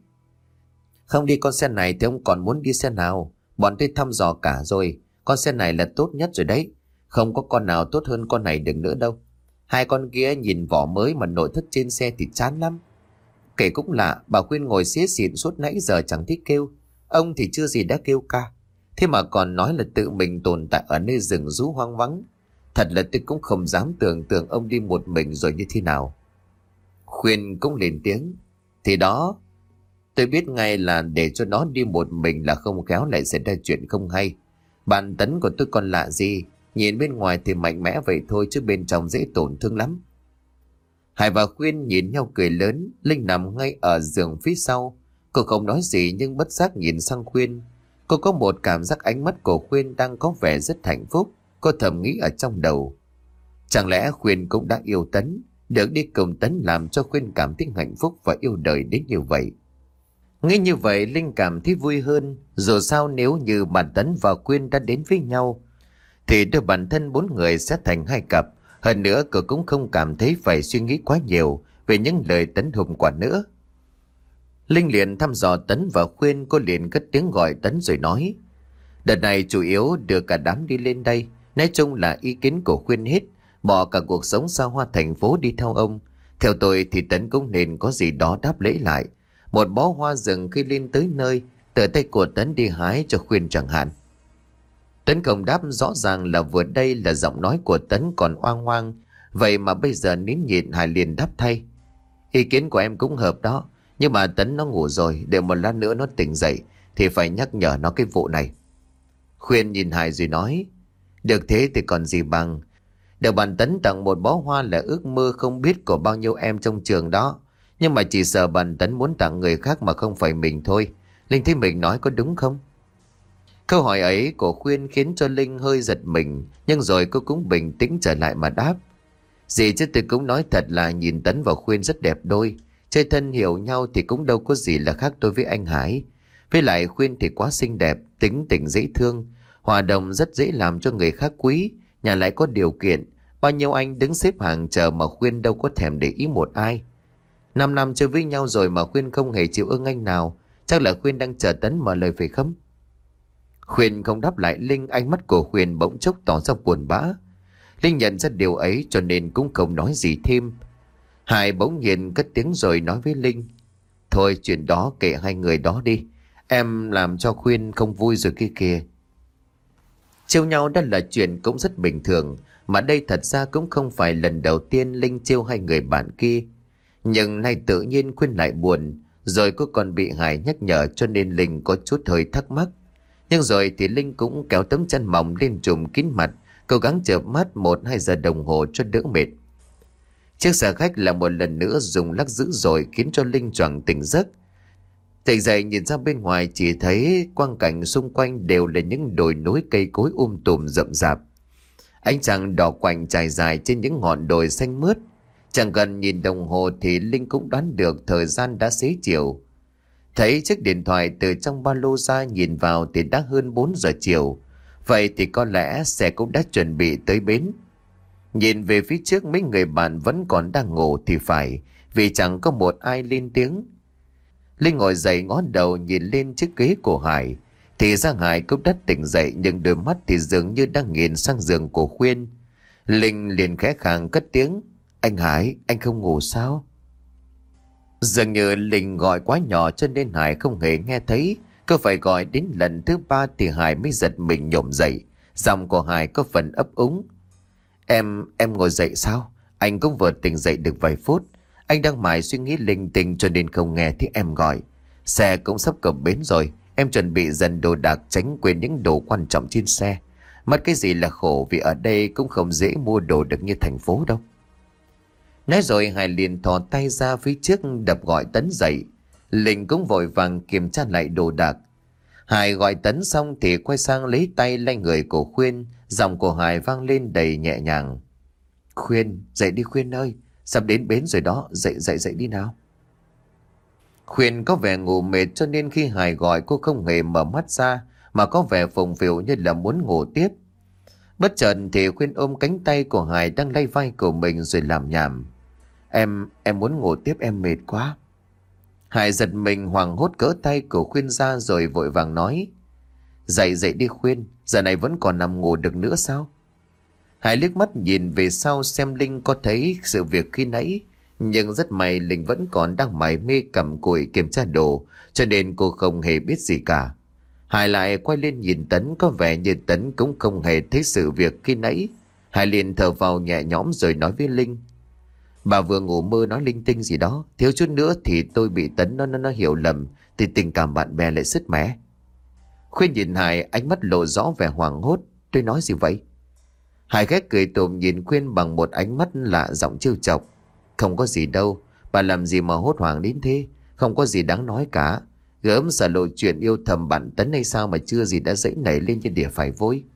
Không đi con xe này thì ông còn muốn đi xe nào? Bọn tôi thăm dò cả rồi. Con xe này là tốt nhất rồi đấy. Không có con nào tốt hơn con này được nữa đâu. Hai con kia nhìn vỏ mới mà nội thất trên xe thì chán lắm. Kể cũng lạ, bà Khuyên ngồi xía xịn suốt nãy giờ chẳng thích kêu. Ông thì chưa gì đã kêu ca. Thế mà còn nói là tự mình tồn tại ở nơi rừng rú hoang vắng. Thật là tôi cũng không dám tưởng tượng ông đi một mình rồi như thế nào. Khuyên cũng lên tiếng. Thì đó, tôi biết ngay là để cho nó đi một mình là không khéo lại xảy ra chuyện không hay. Bạn Tấn của tôi còn lạ gì. Nhìn bên ngoài thì mạnh mẽ vậy thôi, chứ bên trong dễ tổn thương lắm. Hải và Khuyên nhìn nhau cười lớn. Linh nằm ngay ở giường phía sau. Cô không nói gì nhưng bất giác nhìn sang Khuyên. Cô có một cảm giác ánh mắt của Khuyên đang có vẻ rất hạnh phúc. Cô thầm nghĩ ở trong đầu. Chẳng lẽ Khuyên cũng đã yêu Tấn? Được đi cùng Tấn làm cho Khuyên cảm thấy hạnh phúc và yêu đời đến như vậy. Nghĩ như vậy Linh cảm thấy vui hơn. Dù sao nếu như bạn Tấn và Khuyên đã đến với nhau thì đôi bản thân bốn người sẽ thành hai cặp. Hơn nữa cô cũng không cảm thấy phải suy nghĩ quá nhiều về những lời Tấn hôm qua nữa. Linh liền thăm dò Tấn và Khuyên. Cô liền cất tiếng gọi Tấn rồi nói. Đợt này chủ yếu đưa cả đám đi lên đây. Nói chung là ý kiến của Khuyên hết. Bỏ cả cuộc sống xa hoa thành phố đi theo ông. Theo tôi thì Tấn cũng nên có gì đó đáp lễ lại. Một bó hoa rừng khi lên tới nơi, từ tay của Tấn đi hái cho Khuyên chẳng hạn. Tấn không đáp, rõ ràng là vừa đây là giọng nói của Tấn còn oang hoang. Vậy mà bây giờ nín nhịn, Hải liền đáp thay. Ý kiến của em cũng hợp đó, nhưng mà Tấn nó ngủ rồi, để một lát nữa nó tỉnh dậy thì phải nhắc nhở nó cái vụ này. Khuyên nhìn Hải rồi nói, được thế thì còn gì bằng. Được bạn Tấn tặng một bó hoa là ước mơ không biết của bao nhiêu em trong trường đó. Nhưng mà chỉ sợ bạn Tấn muốn tặng người khác mà không phải mình thôi. Linh thấy mình nói có đúng không? Câu hỏi ấy của Khuyên khiến cho Linh hơi giật mình, nhưng rồi cô cũng bình tĩnh trở lại mà đáp. Gì chứ, tôi cũng nói thật là nhìn Tấn và Khuyên rất đẹp đôi. Chơi thân hiểu nhau thì cũng đâu có gì là khác tôi với anh Hải. Với lại Khuyên thì quá xinh đẹp, tính tình dễ thương, hòa đồng rất dễ làm cho người khác quý, nhà lại có điều kiện. Bao nhiêu anh đứng xếp hàng chờ mà Khuyên đâu có thèm để ý một ai. Năm năm chơi với nhau rồi mà Khuyên không hề chịu ưng anh nào. Chắc là Khuyên đang chờ Tấn mở lời phải không? Khuyên không đáp lại Linh, ánh mắt của Khuyên bỗng chốc tỏ ra buồn bã. Linh nhận ra điều ấy cho nên cũng không nói gì thêm. Hải bỗng nhiên cất tiếng rồi nói với Linh. Thôi chuyện đó kệ hai người đó đi. Em làm cho Khuyên không vui rồi kia kìa. Trêu nhau đó là chuyện cũng rất bình thường. Mà đây thật ra cũng không phải lần đầu tiên Linh trêu hai người bạn kia. Nhưng nay tự nhiên Khuyên lại buồn. Rồi cô còn bị Hải nhắc nhở cho nên Linh có chút hơi thắc mắc. Nhưng rồi thì Linh cũng kéo tấm chăn mỏng lên trùm kín mặt, cố gắng chợp mắt một hai giờ đồng hồ cho đỡ mệt. Chiếc xe khách là một lần nữa rung lắc dữ dội khiến cho Linh choàng tỉnh giấc. Tỉnh dậy nhìn ra bên ngoài chỉ thấy quang cảnh xung quanh đều là những đồi núi cây cối um tùm rậm rạp. Ánh trăng đỏ quạnh trải dài trên những ngọn đồi xanh mướt. Chẳng cần nhìn đồng hồ thì Linh cũng đoán được thời gian đã xế chiều. Thấy chiếc điện thoại từ trong ba lô ra, nhìn vào thì đã hơn bốn giờ chiều. Vậy thì có lẽ xe cũng đã chuẩn bị tới bến. Nhìn về phía trước mấy người bạn vẫn còn đang ngủ thì phải, vì chẳng có một ai lên tiếng. Linh ngồi dậy ngó đầu nhìn lên chiếc ghế của Hải. Thì ra Hải cũng đã tỉnh dậy, nhưng đôi mắt thì dường như đang nhìn sang giường của Khuyên. Linh liền khẽ khàng cất tiếng. Anh Hải, anh không ngủ sao? Dường như Linh gọi quá nhỏ cho nên Hải không hề nghe thấy. Cứ phải gọi đến lần thứ ba thì Hải mới giật mình nhổm dậy. Giọng của Hải có phần ấp úng. Em, em ngồi dậy sao? Anh cũng vừa tỉnh dậy được vài phút. Anh đang mải suy nghĩ linh tinh cho nên không nghe thấy em gọi. Xe cũng sắp cập bến rồi. Em chuẩn bị dần đồ đạc tránh quên những đồ quan trọng trên xe. Mất cái gì là khổ, vì ở đây cũng không dễ mua đồ được như thành phố đâu. Nói rồi Hải liền thò tay ra phía trước đập gọi Tấn dậy. Linh cũng vội vàng kiểm tra lại đồ đạc. Hải gọi Tấn xong thì quay sang lấy tay lay người của Khuyên. Giọng của Hải vang lên đầy nhẹ nhàng. Khuyên, dậy đi Khuyên ơi. Sắp đến bến rồi đó, dậy dậy dậy đi nào. Khuyên có vẻ ngủ mệt cho nên khi Hải gọi cô không hề mở mắt ra, mà có vẻ phồng phìu như là muốn ngủ tiếp. Bất chợt thì Khuyên ôm cánh tay của Hải đang lay vai của mình rồi làm nhảm. Em, em muốn ngủ tiếp, em mệt quá. Hải giật mình hoảng hốt cỡ tay của Khuyên ra rồi vội vàng nói. Dậy dậy đi Khuyên, giờ này vẫn còn nằm ngủ được nữa sao? Hải liếc mắt nhìn về sau xem Linh có thấy sự việc khi nãy. Nhưng rất may Linh vẫn còn đang mải mê cầm cùi kiểm tra đồ, cho nên cô không hề biết gì cả. Hải lại quay lên nhìn Tấn, có vẻ như Tấn cũng không hề thấy sự việc khi nãy. Hải liền thở vào nhẹ nhõm rồi nói với Linh. Bà vừa ngủ mơ nói linh tinh gì đó, thiếu chút nữa thì tôi bị Tấn nó nó, nó hiểu lầm, thì tình cảm bạn bè lại sứt mẻ. Khuyên nhìn Hải, ánh mắt lộ rõ vẻ hoảng hốt. Tôi nói gì vậy? Hải ghét cười tùm nhìn Khuyên bằng một ánh mắt lạ giọng trêu chọc. Không có gì đâu, bà làm gì mà hốt hoảng đến thế, không có gì đáng nói cả. Gớm sợ lộ chuyện yêu thầm bạn Tấn hay sao mà chưa gì đã dẫy nảy lên trên đỉa phải vối.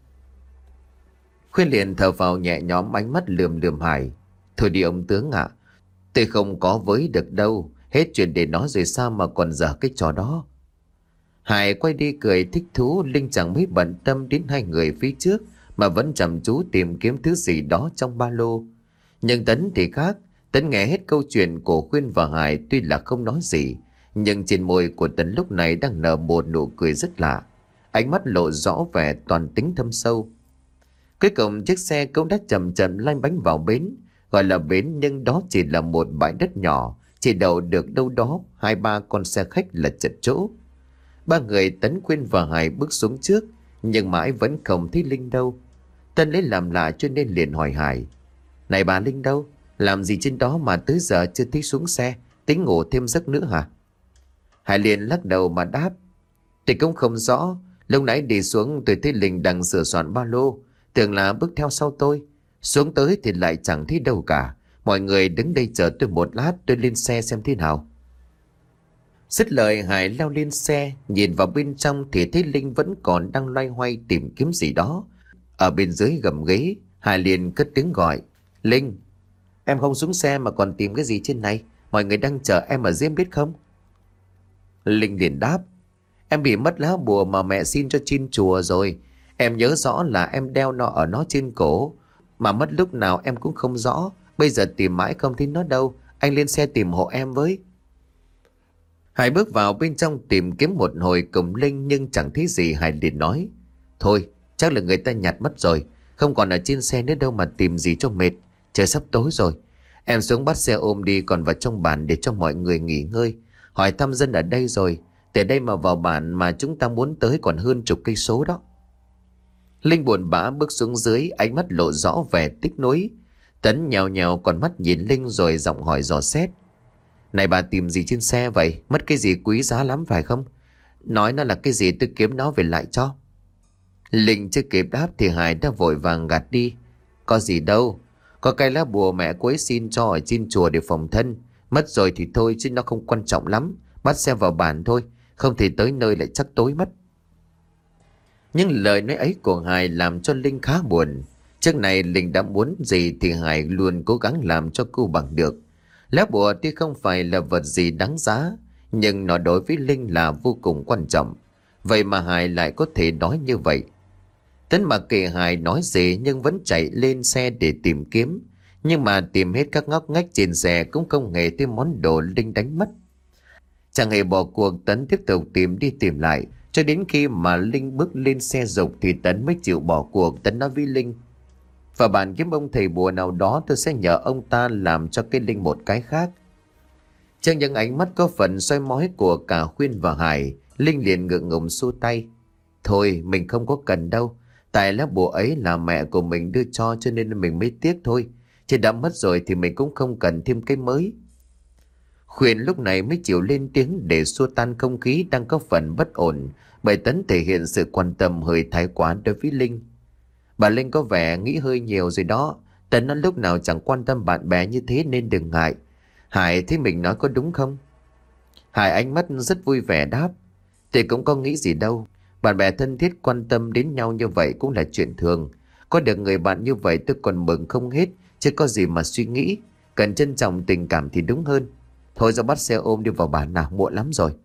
Khuyên liền thở vào nhẹ nhõm, ánh mắt lườm lườm Hải. Thôi đi ông tướng ạ, à, tôi không có với được đâu, hết chuyện để nói rồi sao mà còn dở cái trò đó. Hải quay đi cười thích thú. Linh chẳng mấy bận tâm đến hai người phía trước mà vẫn chăm chú tìm kiếm thứ gì đó trong ba lô. Nhưng Tấn thì khác. Tấn nghe hết câu chuyện của Khuyên và Hải, tuy là không nói gì, nhưng trên môi của Tấn lúc này đang nở một nụ cười rất lạ. Ánh mắt lộ rõ vẻ toàn tính thâm sâu. Cuối cùng chiếc xe cũng đã chậm chậm lăn bánh vào bến. Gọi là bến nhưng đó chỉ là một bãi đất nhỏ, Chỉ đậu được đâu đó hai ba con xe khách là chật chỗ. Ba người Tấn, Quyên và Hải bước xuống trước, nhưng mãi vẫn không thấy Linh đâu. Tân lấy làm lạ cho nên liền hỏi Hải: Này bà, Linh đâu? Làm gì trên đó mà tới giờ chưa thấy xuống xe? Tính ngủ thêm giấc nữa hả? Hải liền lắc đầu mà đáp: Thì cũng không rõ. Lúc nãy đi xuống tôi thấy Linh đang sửa soạn ba lô, tưởng là bước theo sau tôi. Xuống tới thì lại chẳng thấy đâu cả. Mọi người đứng đây chờ tôi một lát, tôi lên xe xem thế nào. Dứt lời, Hải leo lên xe, nhìn vào bên trong thì thấy Linh vẫn còn đang loay hoay tìm kiếm gì đó ở bên dưới gầm ghế. Hải liền cất tiếng gọi: Linh, em không xuống xe mà còn tìm cái gì trên này? Mọi người đang chờ em ở dưới, biết không? Linh liền đáp: Em bị mất lá bùa mà mẹ xin cho trên chùa rồi. Em nhớ rõ là em đeo nó ở nó trên cổ, mà mất lúc nào em cũng không rõ. Bây giờ tìm mãi không thấy nó đâu. Anh lên xe tìm hộ em với. Hải bước vào bên trong tìm kiếm một hồi cùng Linh nhưng chẳng thấy gì. Hải liền nói: Thôi, chắc là người ta nhặt mất rồi, không còn ở trên xe nữa đâu mà tìm gì cho mệt. Trời sắp tối rồi. Em xuống bắt xe ôm đi, còn vào trong bản để cho mọi người nghỉ ngơi. Hỏi thăm dân ở đây rồi. Từ đây mà vào bản mà chúng ta muốn tới còn hơn chục cây số đó. Linh buồn bã bước xuống dưới, ánh mắt lộ rõ vẻ tiếc nuối. Tấn nhèo nhèo còn mắt nhìn Linh rồi giọng hỏi dò xét: Này bà, tìm gì trên xe vậy? Mất cái gì quý giá lắm phải không? Nói nó là cái gì tôi kiếm nó về lại cho. Linh chưa kịp đáp thì Hải đã vội vàng gạt đi: Có gì đâu. Có cái lá bùa mẹ cô ấy xin cho ở trên chùa để phòng thân. Mất rồi thì thôi chứ nó không quan trọng lắm. Bắt xe vào bản thôi, không thì tới nơi lại chắc tối mất. Nhưng lời nói ấy của Hải làm cho Linh khá buồn. Trước này Linh đã muốn gì thì Hải luôn cố gắng làm cho cô bằng được. Lá bùa tuy không phải là vật gì đáng giá, nhưng nó đối với Linh là vô cùng quan trọng. Vậy mà Hải lại có thể nói như vậy. Tấn mặc kệ Hải nói gì nhưng vẫn chạy lên xe để tìm kiếm. Nhưng mà tìm hết các ngóc ngách trên xe cũng không hề thấy món đồ Linh đánh mất. Chẳng hề bỏ cuộc, Tấn tiếp tục tìm đi tìm lại, cho đến khi mà Linh bước lên xe dục thì Tấn mới chịu bỏ cuộc. Tấn nói với Linh: Và bạn kiếm ông thầy bùa nào đó, tôi sẽ nhờ ông ta làm cho cái Linh một cái khác. Trong những ánh mắt có phần soi mói của cả Khuyên và Hải, Linh liền ngượng ngùng xua tay: Thôi, mình không có cần đâu. Tại lá bùa ấy là mẹ của mình đưa cho, cho nên mình mới tiếc thôi. Chứ đã mất rồi thì mình cũng không cần thêm cái mới. Khuyên lúc này mới chịu lên tiếng để xua tan không khí đang có phần bất ổn, bởi Tấn thể hiện sự quan tâm hơi thái quá đối với Linh. Bà Linh có vẻ nghĩ hơi nhiều rồi đó. Tấn nó lúc nào chẳng quan tâm bạn bè như thế nên đừng ngại. Hải thấy mình nói có đúng không? Hải ánh mắt rất vui vẻ đáp: Thì cũng có nghĩ gì đâu. Bạn bè thân thiết quan tâm đến nhau như vậy cũng là chuyện thường. Có được người bạn như vậy tôi còn mừng không hết, chứ có gì mà suy nghĩ. Cần trân trọng tình cảm thì đúng hơn. Thôi ra bắt xe ôm đi vào bản nào, muộn lắm rồi.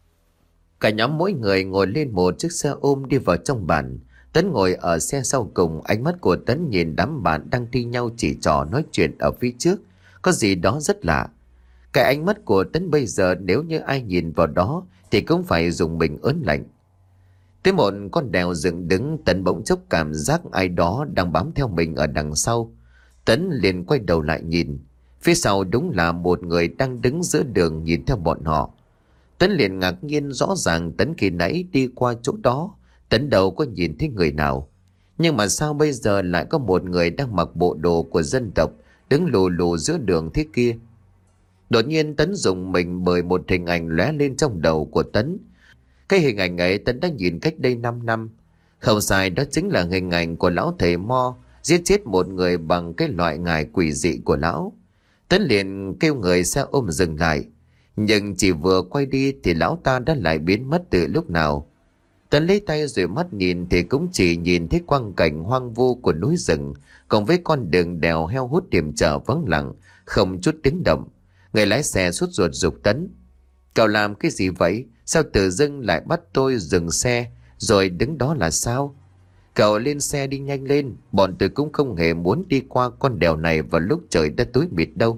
Cả nhóm mỗi người ngồi lên một chiếc xe ôm đi vào trong bản. Tấn ngồi ở xe sau cùng, ánh mắt của Tấn nhìn đám bạn đang thi nhau chỉ trò nói chuyện ở phía trước. Có gì đó rất lạ. Cái ánh mắt của Tấn bây giờ nếu như ai nhìn vào đó thì cũng phải dùng mình ớn lạnh. Tới một con đèo dựng đứng, Tấn bỗng chốc cảm giác ai đó đang bám theo mình ở đằng sau. Tấn liền quay đầu lại nhìn. Phía sau đúng là một người đang đứng giữa đường nhìn theo bọn họ. Tấn liền ngạc nhiên, rõ ràng Tấn khi nãy đi qua chỗ đó, Tấn đâu có nhìn thấy người nào. Nhưng mà sao bây giờ lại có một người đang mặc bộ đồ của dân tộc đứng lù lù giữa đường thế kia? Đột nhiên Tấn dùng mình bởi một hình ảnh lóe lên trong đầu của Tấn. Cái hình ảnh ấy Tấn đã nhìn cách đây 5 năm. Không sai, đó chính là hình ảnh của lão thầy Mo giết chết một người bằng cái loại ngải quỷ dị của lão. Tấn liền kêu người xe ôm dừng lại. Nhưng chỉ vừa quay đi thì lão ta đã lại biến mất từ lúc nào. Tấn lấy tay rồi mắt nhìn thì cũng chỉ nhìn thấy quang cảnh hoang vu của núi rừng, cùng với con đường đèo heo hút tiềm trở vắng lặng, không chút tiếng động. Người lái xe sốt ruột giục Tấn: Cậu làm cái gì vậy? Sao tự dưng lại bắt tôi dừng xe rồi đứng đó là sao? Cậu lên xe đi nhanh lên, bọn tôi cũng không hề muốn đi qua con đèo này vào lúc trời đã tối mịt đâu.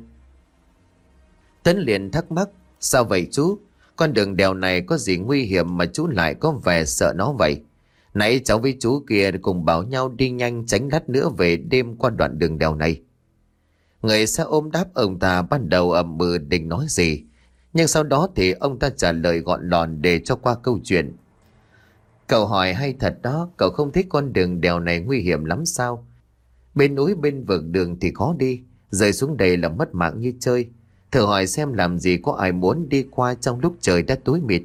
Tấn liền thắc mắc: Sao vậy chú? Con đường đèo này có gì nguy hiểm mà chú lại có vẻ sợ nó vậy? Nãy cháu với chú kia cùng bảo nhau đi nhanh tránh lát nữa về đêm qua đoạn đường đèo này. Người xe ôm đáp ông ta ban đầu ậm ừ định nói gì, nhưng sau đó thì ông ta trả lời gọn lòn để cho qua câu chuyện. Cậu hỏi hay thật đó, cậu không thấy con đường đèo này nguy hiểm lắm sao? Bên núi bên vực đường thì khó đi, rơi xuống đây là mất mạng như chơi. Thử hỏi xem làm gì có ai muốn đi qua trong lúc trời đã tối mịt.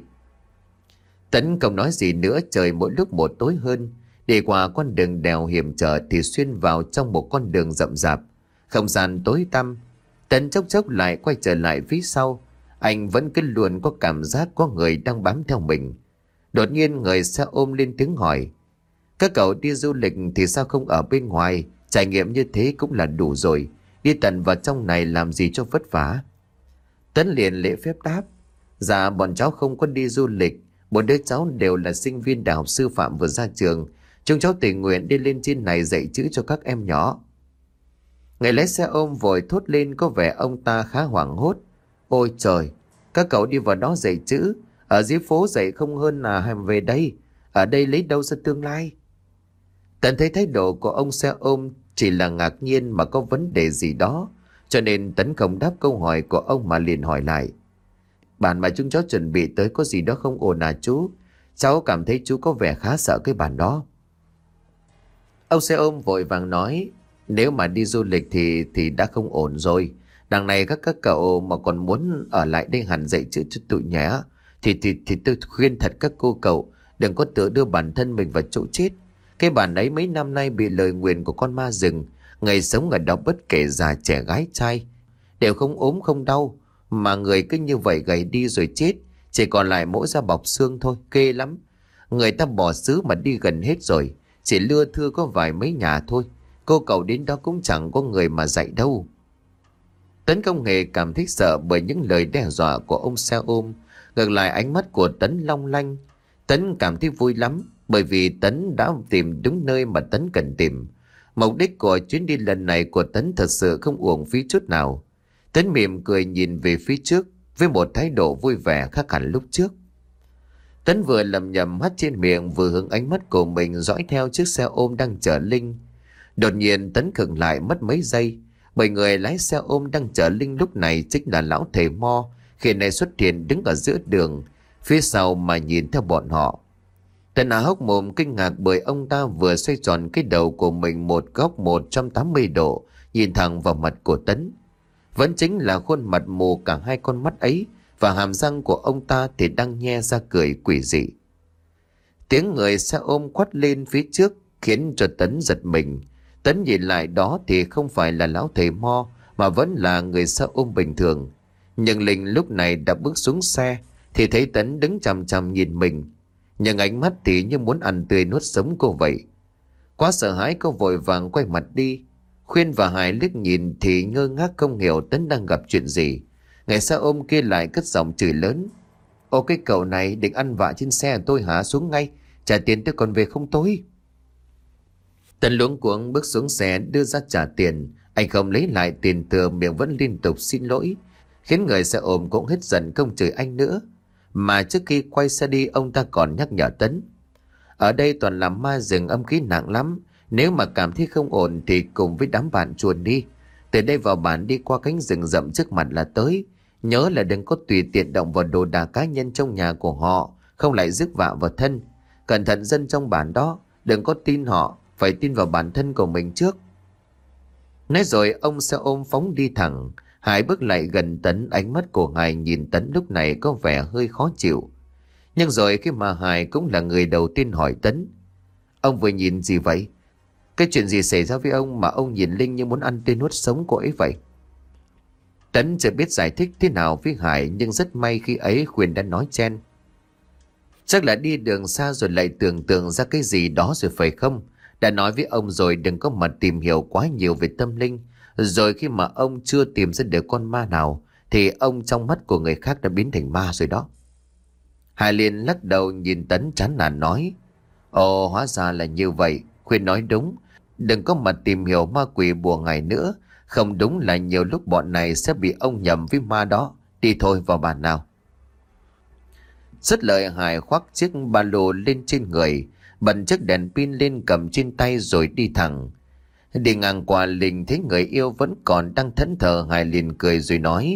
Tấn không nói gì nữa, trời mỗi lúc một tối hơn. Đi qua con đường đèo hiểm trở thì xuyên vào trong một con đường rậm rạp. Không gian tối tăm. Tấn chốc chốc lại quay trở lại phía sau. Anh vẫn cứ luôn có cảm giác có người đang bám theo mình. Đột nhiên người xe ôm lên tiếng hỏi. Các cậu đi du lịch thì sao không ở bên ngoài? Trải nghiệm như thế cũng là đủ rồi. Đi tận vào trong này làm gì cho vất vả? Tấn liền lễ phép đáp. Dạ bọn cháu không có đi du lịch. Bốn đứa cháu đều là sinh viên đại học sư phạm vừa ra trường. Chúng cháu tình nguyện đi lên trên này dạy chữ cho các em nhỏ. Người lái xe ôm vội thốt lên, có vẻ ông ta khá hoảng hốt. Ôi trời, các cậu đi vào đó dạy chữ. Ở dưới phố dạy không hơn là hàm về đây. Ở đây lấy đâu ra tương lai? Tận thấy thái độ của ông xe ôm chỉ là ngạc nhiên mà có vấn đề gì đó. Cho nên Tấn không đáp câu hỏi của ông mà liền hỏi lại. Bản mà chúng cháu chuẩn bị tới có gì đó không ổn à chú? Cháu cảm thấy chú có vẻ khá sợ cái bản đó. Ông xe ôm vội vàng nói. Nếu mà đi du lịch thì thì đã không ổn rồi. Đằng này các các cậu mà còn muốn ở lại đây hẳn dạy chữ cho tụi nhé. Thì, thì, thì tôi khuyên thật các cô cậu đừng có tự đưa bản thân mình vào chỗ chết. Cái bản ấy mấy năm nay bị lời nguyền của con ma rừng. Ngày sống ở đó bất kể già trẻ gái trai đều không ốm không đau. Mà người cứ như vậy gầy đi rồi chết. Chỉ còn lại mỗi da bọc xương thôi, ghê lắm. Người ta bỏ xứ mà đi gần hết rồi. Chỉ lưa thưa có vài mấy nhà thôi. Cô cậu đến đó cũng chẳng có người mà dạy đâu. Tấn không hề cảm thấy sợ bởi những lời đe dọa của ông xe ôm. Ngược lại ánh mắt của Tấn long lanh. Tấn cảm thấy vui lắm, bởi vì Tấn đã tìm đúng nơi mà Tấn cần tìm. Mục đích của chuyến đi lần này của Tấn thật sự không uổng phí chút nào. Tấn mỉm cười nhìn về phía trước với một thái độ vui vẻ khác hẳn lúc trước. Tấn vừa lầm nhầm mắt trên miệng vừa hướng ánh mắt của mình dõi theo chiếc xe ôm đang chở Linh. Đột nhiên Tấn khựng lại mất mấy giây, bởi người lái xe ôm đang chở Linh lúc này chính là lão thầy Mo, khi này xuất hiện đứng ở giữa đường phía sau mà nhìn theo bọn họ. Tấn há hốc mồm kinh ngạc bởi ông ta vừa xoay tròn cái đầu của mình một góc một trăm tám mươi độ, nhìn thẳng vào mặt của Tấn. Vẫn chính là khuôn mặt mù cả hai con mắt ấy, và hàm răng của ông ta thì đang nhe ra cười quỷ dị. Tiếng người xe ôm quát lên phía trước khiến cho Tấn giật mình. Tấn nhìn lại đó thì không phải là lão thầy Mo mà vẫn là người xe ôm bình thường. Nhưng Linh lúc này đã bước xuống xe thì thấy Tấn đứng chằm chằm nhìn mình. Nhưng ánh mắt thì như muốn ăn tươi nuốt sống cô vậy. Quá sợ hãi cô vội vàng quay mặt đi. Khuyên và Hải liếc nhìn thì ngơ ngác không hiểu Tấn đang gặp chuyện gì. Người xe ôm kia lại cất giọng chửi lớn. Ô cái cậu này định ăn vạ trên xe tôi hả? Xuống ngay, trả tiền tôi còn về không tối. Tấn luống cuống bước xuống xe đưa ra trả tiền. Anh không lấy lại tiền thừa, miệng vẫn liên tục xin lỗi, khiến người xe ôm cũng hết giận không chửi anh nữa. Mà trước khi quay xe đi ông ta còn nhắc nhở Tấn. Ở đây toàn là ma rừng, âm khí nặng lắm. Nếu mà cảm thấy không ổn thì cùng với đám bạn chuồn đi. Từ đây vào bản đi qua cánh rừng rậm trước mặt là tới. Nhớ là đừng có tùy tiện động vào đồ đạc cá nhân trong nhà của họ, không lại rước vạ vào thân. Cẩn thận dân trong bản đó, đừng có tin họ, phải tin vào bản thân của mình trước. Nói rồi ông xe ôm phóng đi thẳng. Hải bước lại gần Tấn, ánh mắt của Hải nhìn Tấn lúc này có vẻ hơi khó chịu. Nhưng rồi khi mà Hải cũng là người đầu tiên hỏi Tấn. Ông vừa nhìn gì vậy? Cái chuyện gì xảy ra với ông mà ông nhìn Linh như muốn ăn tươi nuốt sống cô ấy vậy? Tấn chưa biết giải thích thế nào với Hải, nhưng rất may khi ấy Khuyên đã nói chen. Chắc là đi đường xa rồi lại tưởng tượng ra cái gì đó rồi phải không? Đã nói với ông rồi đừng có mà tìm hiểu quá nhiều về tâm linh. Rồi khi mà ông chưa tìm ra được con ma nào thì ông trong mắt của người khác đã biến thành ma rồi đó. Hải liền lắc đầu nhìn Tấn chán nản nói. Ồ, hóa ra là như vậy. Khuyên nói đúng. Đừng có mà tìm hiểu ma quỷ bùa ngải nữa. Không đúng là nhiều lúc bọn này sẽ bị ông nhầm với ma đó. Đi thôi, vào bản nào. Rất lời Hải khoác chiếc ba lô lên trên người, bật chiếc đèn pin lên cầm trên tay rồi đi thẳng. Đi ngang qua Linh thấy người yêu vẫn còn đang thẫn thờ, Hải liền cười rồi nói: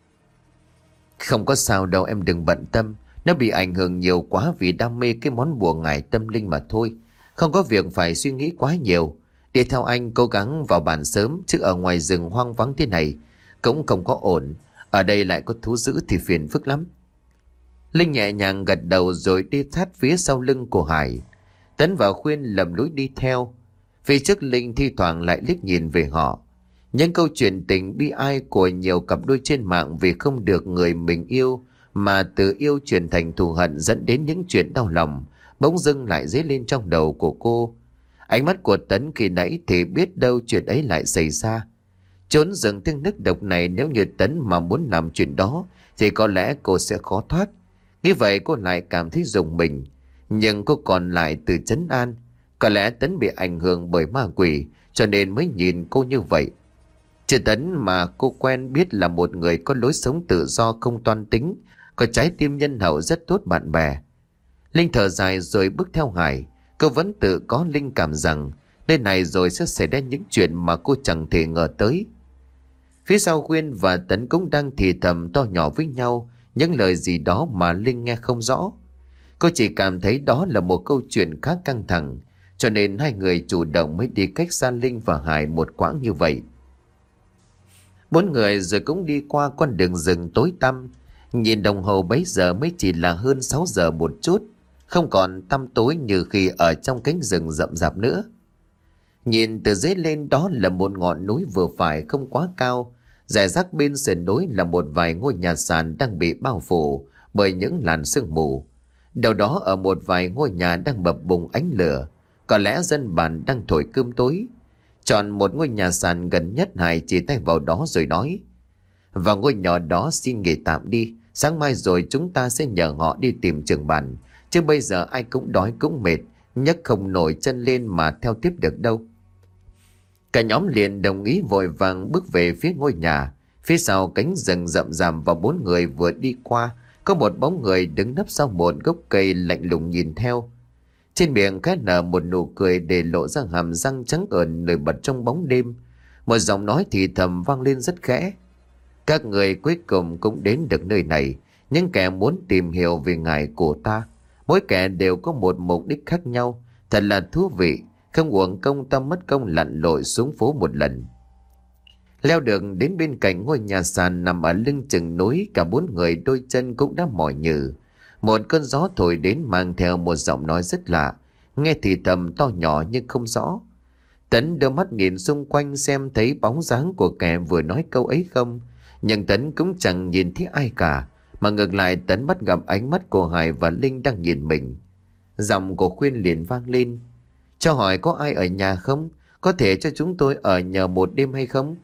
Không có sao đâu em, đừng bận tâm. Nó bị ảnh hưởng nhiều quá vì đam mê cái món bùa ngải tâm linh mà thôi. Không có việc phải suy nghĩ quá nhiều. Đi theo anh cố gắng vào bản sớm, chứ ở ngoài rừng hoang vắng thế này cũng không có ổn. Ở đây lại có thú dữ thì phiền phức lắm. Linh nhẹ nhàng gật đầu rồi đi sát phía sau lưng của Hải. Tấn và Khuyên lầm lũi đi theo. Phía trước Linh thi thoảng lại liếc nhìn về họ. Những câu chuyện tình bi ai của nhiều cặp đôi trên mạng vì không được người mình yêu mà từ yêu chuyển thành thù hận, dẫn đến những chuyện đau lòng bỗng dưng lại dấy lên trong đầu của cô. Ánh mắt của Tấn khi nãy thì biết đâu chuyện ấy lại xảy ra. Trốn rừng tiếng nước độc này, nếu như Tấn mà muốn làm chuyện đó thì có lẽ cô sẽ khó thoát. Như vậy cô lại cảm thấy rùng mình. Nhưng cô còn lại từ trấn an. Có lẽ Tấn bị ảnh hưởng bởi ma quỷ cho nên mới nhìn cô như vậy. Chứ Tấn mà cô quen biết là một người có lối sống tự do, không toan tính, có trái tim nhân hậu, rất tốt bạn bè. Linh thở dài rồi bước theo Hải. Cô vẫn tự có linh cảm rằng nơi này rồi sẽ xảy ra những chuyện mà cô chẳng thể ngờ tới. Phía sau Khuyên và Tấn cũng đang thì thầm to nhỏ với nhau những lời gì đó mà Linh nghe không rõ. Cô chỉ cảm thấy đó là một câu chuyện khá căng thẳng, cho nên hai người chủ động mới đi cách xa Linh và Hải một quãng như vậy. Bốn người rồi cũng đi qua con đường rừng tối tăm. Nhìn đồng hồ bấy giờ mới chỉ là hơn sáu giờ một chút, không còn tăm tối như khi ở trong cánh rừng rậm rạp nữa. Nhìn từ dưới lên đó là một ngọn núi vừa phải, không quá cao. Rải rác bên sườn núi là một vài ngôi nhà sàn đang bị bao phủ bởi những làn sương mù. Đầu đó ở một vài ngôi nhà đang bập bùng ánh lửa, có lẽ dân bản đang thổi cơm tối. Chọn một ngôi nhà sàn gần nhất, Hải chỉ tay vào đó rồi nói: Vào ngôi nhỏ đó xin nghỉ tạm đi, sáng mai rồi chúng ta sẽ nhờ họ đi tìm trường bản, chứ bây giờ ai cũng đói cũng mệt, nhấc không nổi chân lên mà theo tiếp được đâu. Cả nhóm liền đồng ý vội vàng bước về phía ngôi nhà. Phía sau cánh rừng rậm rạp và bốn người vừa đi qua, có một bóng người đứng nấp sau một gốc cây lạnh lùng nhìn theo. Trên miệng khẽ nở một nụ cười để lộ ra hàm răng trắng ợn nổi bật trong bóng đêm. Một giọng nói thì thầm vang lên rất khẽ: Các người cuối cùng cũng đến được nơi này. Những kẻ muốn tìm hiểu về ngài của ta, mỗi kẻ đều có một mục đích khác nhau. Thật là thú vị, không uổng công ta mất công lặn lội xuống phố một lần. Leo đường đến bên cạnh ngôi nhà sàn nằm ở lưng chừng núi, cả bốn người đôi chân cũng đã mỏi nhừ. Một cơn gió thổi đến mang theo một giọng nói rất lạ, nghe thì thầm to nhỏ nhưng không rõ. Tấn đưa mắt nhìn xung quanh xem thấy bóng dáng của kẻ vừa nói câu ấy không, nhưng Tấn cũng chẳng nhìn thấy ai cả, mà ngược lại Tấn bắt gặp ánh mắt của Hải và Linh đang nhìn mình. Giọng của Khuyên liền vang lên: Cho hỏi có ai ở nhà không? Có thể cho chúng tôi ở nhờ một đêm hay không?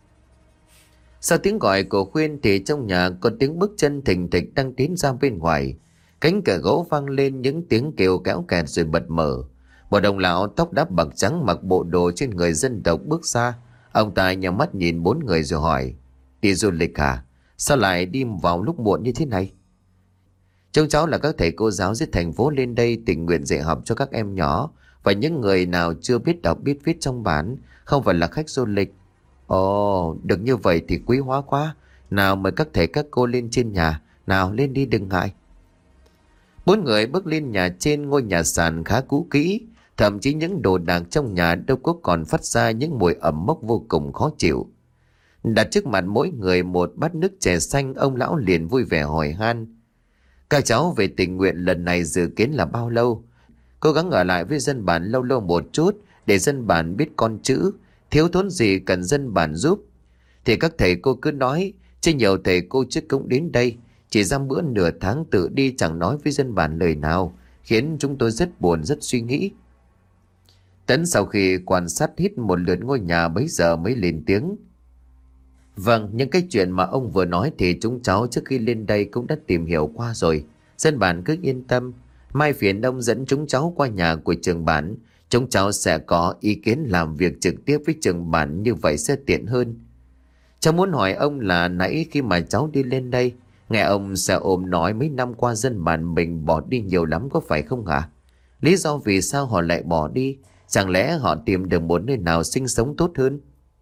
Sau tiếng gọi của Khuyên thì trong nhà có tiếng bước chân thình thịch đang tiến ra bên ngoài. Cánh cửa gỗ vang lên những tiếng kêu kéo kẹt rồi bật mở. Một ông lão tóc đắp bạc trắng mặc bộ đồ trên người dân tộc bước ra. Ông ta nhắm mắt nhìn bốn người rồi hỏi: Đi du lịch hả? Sao lại đi vào lúc muộn như thế này? Chúng cháu là các thầy cô giáo dưới thành phố lên đây tình nguyện dạy học cho các em nhỏ và những người nào chưa biết đọc biết viết trong bản, không phải là khách du lịch. Ồ, được như vậy thì quý hóa quá. Nào mời các thầy các cô lên trên nhà. Nào lên đi, đừng ngại. Bốn người bước lên nhà trên. Ngôi nhà sàn khá cũ kỹ, thậm chí những đồ đạc trong nhà đâu có còn phát ra những mùi ẩm mốc vô cùng khó chịu. Đặt trước mặt mỗi người một bát nước chè xanh, ông lão liền vui vẻ hỏi han: Các cháu về tình nguyện lần này dự kiến là bao lâu? Cố gắng ở lại với dân bản lâu lâu một chút, để dân bản biết con chữ, thiếu thốn gì cần dân bản giúp thì các thầy cô cứ nói, chứ nhiều thầy cô trước cũng đến đây, chỉ ra bữa nửa tháng tự đi chẳng nói với dân bản lời nào, khiến chúng tôi rất buồn, rất suy nghĩ. Tấn sau khi quan sát hít một lượt ngôi nhà bấy giờ mới lên tiếng: Vâng, những cái chuyện mà ông vừa nói thì chúng cháu trước khi lên đây cũng đã tìm hiểu qua rồi. Dân bản cứ yên tâm, mai phiền ông dẫn chúng cháu qua nhà của trường bản, chúng cháu sẽ có ý kiến làm việc trực tiếp với trường bản, như vậy sẽ tiện hơn. Cháu muốn hỏi ông là nãy khi mà cháu đi lên đây, nghe ông sẽ ôm nói mấy năm qua dân bản mình bỏ đi nhiều lắm, có phải không hả? Lý do vì sao họ lại bỏ đi? Chẳng lẽ họ tìm được một nơi nào sinh sống tốt hơn?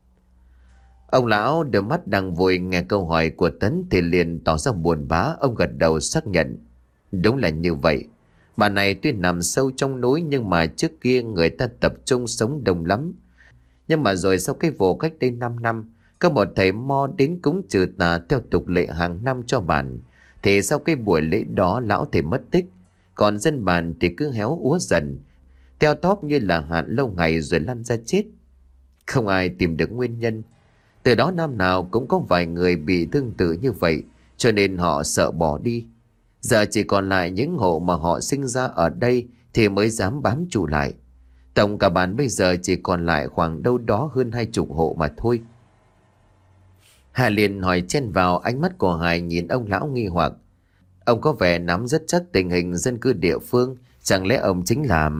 Ông lão đôi mắt đang vui nghe câu hỏi của Tấn thì liền tỏ ra buồn bã. Ông gật đầu xác nhận. Đúng là như vậy. Bà này tuy nằm sâu trong núi nhưng mà trước kia người ta tập trung sống đông lắm. Nhưng mà rồi sau cái vụ cách đây 5 năm, có một thầy mo đến cúng trừ tà theo tục lệ hàng năm cho bản. Thì sau cái buổi lễ đó lão thầy mất tích. Còn dân bản thì cứ héo úa dần, teo tóp như là hạn lâu ngày rồi lăn ra chết. Không ai tìm được nguyên nhân. Từ đó năm nào cũng có vài người bị tương tự như vậy, cho nên họ sợ bỏ đi. Giờ chỉ còn lại những hộ mà họ sinh ra ở đây thì mới dám bám trụ lại. Tổng cả bản bây giờ chỉ còn lại khoảng đâu đó hơn hai chục hộ mà thôi. Hà liền hỏi chen vào, ánh mắt của Hải nhìn ông lão nghi hoặc. Ông có vẻ nắm rất chắc tình hình dân cư địa phương, chẳng lẽ ông chính là...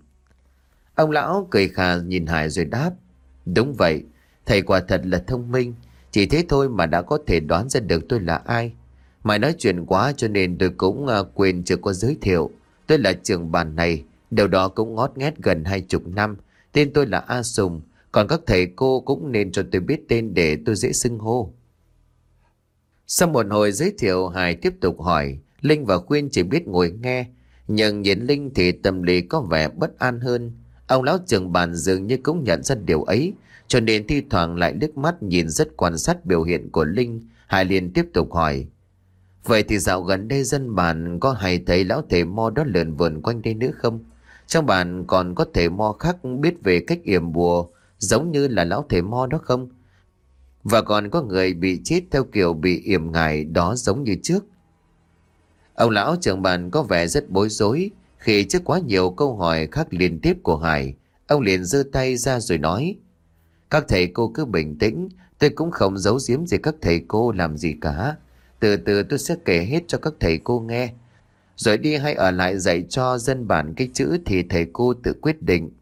Ông lão cười khà nhìn Hải rồi đáp. Đúng vậy, thầy quả thật là thông minh. Chỉ thế thôi mà đã có thể đoán ra được tôi là ai. Mày nói chuyện quá cho nên tôi cũng uh, quên chưa có giới thiệu. Tôi là trưởng bản này, điều đó cũng ngót nghét gần hai chục năm. Tên tôi là A Sùng, còn các thầy cô cũng nên cho tôi biết tên để tôi dễ xưng hô. Sau một hồi giới thiệu, Hải tiếp tục hỏi. Linh và Khuyên chỉ biết ngồi nghe, nhưng nhìn Linh thì tâm lý có vẻ bất an hơn. Ông lão trưởng bản dường như cũng nhận ra điều ấy, cho nên thi thoảng lại liếc mắt nhìn rất quan sát biểu hiện của Linh. Hải liền tiếp tục hỏi. Vậy thì dạo gần đây dân bản có hay thấy lão thầy mo đó lượn vườn quanh đây nữa không? Trong bản còn có thầy mo khác biết về cách yểm bùa giống như là lão thầy mo đó không? Và còn có người bị chết theo kiểu bị yểm ngải đó giống như trước. Ông lão trưởng bản có vẻ rất bối rối khi trước quá nhiều câu hỏi khác liên tiếp của Hải. Ông liền giơ tay ra rồi nói. Các thầy cô cứ bình tĩnh, tôi cũng không giấu giếm gì các thầy cô làm gì cả. Từ từ tôi sẽ kể hết cho các thầy cô nghe. Rồi đi hay ở lại dạy cho dân bản cái chữ thì thầy cô tự quyết định.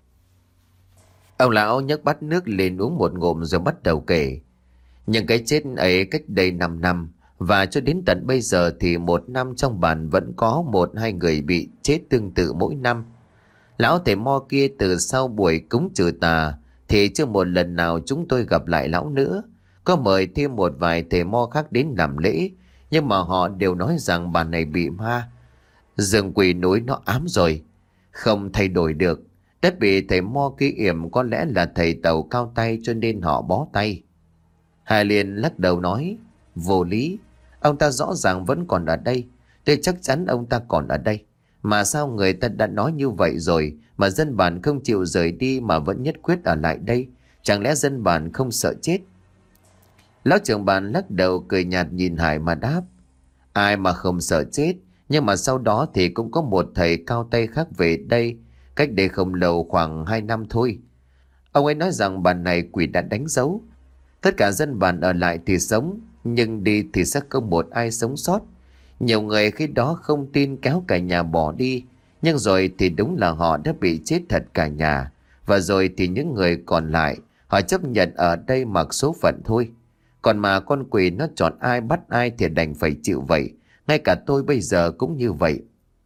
Ông lão nhấc bát nước lên uống một ngụm rồi bắt đầu kể. Nhưng cái chết ấy cách đây 5 năm, và cho đến tận bây giờ thì một năm trong bản vẫn có một hai người bị chết tương tự mỗi năm. Lão thầy mo kia từ sau buổi cúng trừ tà thì chưa một lần nào chúng tôi gặp lại lão nữa. Có mời thêm một vài thầy mo khác đến làm lễ, nhưng mà họ đều nói rằng bản này bị ma. Rừng quỷ núi nó ám rồi, không thay đổi được. Đất bị thầy mo kia yểm, có lẽ là thầy tàu cao tay cho nên họ bó tay. Hải liền lắc đầu nói. Vô lý, ông ta rõ ràng vẫn còn ở đây. Tôi chắc chắn ông ta còn ở đây. Mà sao người ta đã nói như vậy rồi mà dân bản không chịu rời đi mà vẫn nhất quyết ở lại đây? Chẳng lẽ dân bản không sợ chết? Lão trưởng bản lắc đầu cười nhạt nhìn Hải mà đáp. Ai mà không sợ chết. Nhưng mà sau đó thì cũng có một thầy cao tay khác về đây, cách đây không lâu, khoảng hai năm thôi. Ông ấy nói rằng bản này quỷ đã đánh dấu. Tất cả dân bản ở lại thì sống, nhưng đi thì sẽ không một ai sống sót. Nhiều người khi đó không tin kéo cả nhà bỏ đi. Nhưng rồi thì đúng là họ đã bị chết thật cả nhà. Và rồi thì những người còn lại, họ chấp nhận ở đây mặc số phận thôi. Còn mà con quỷ nó chọn ai bắt ai thì đành phải chịu vậy. Ngay cả tôi bây giờ cũng như vậy.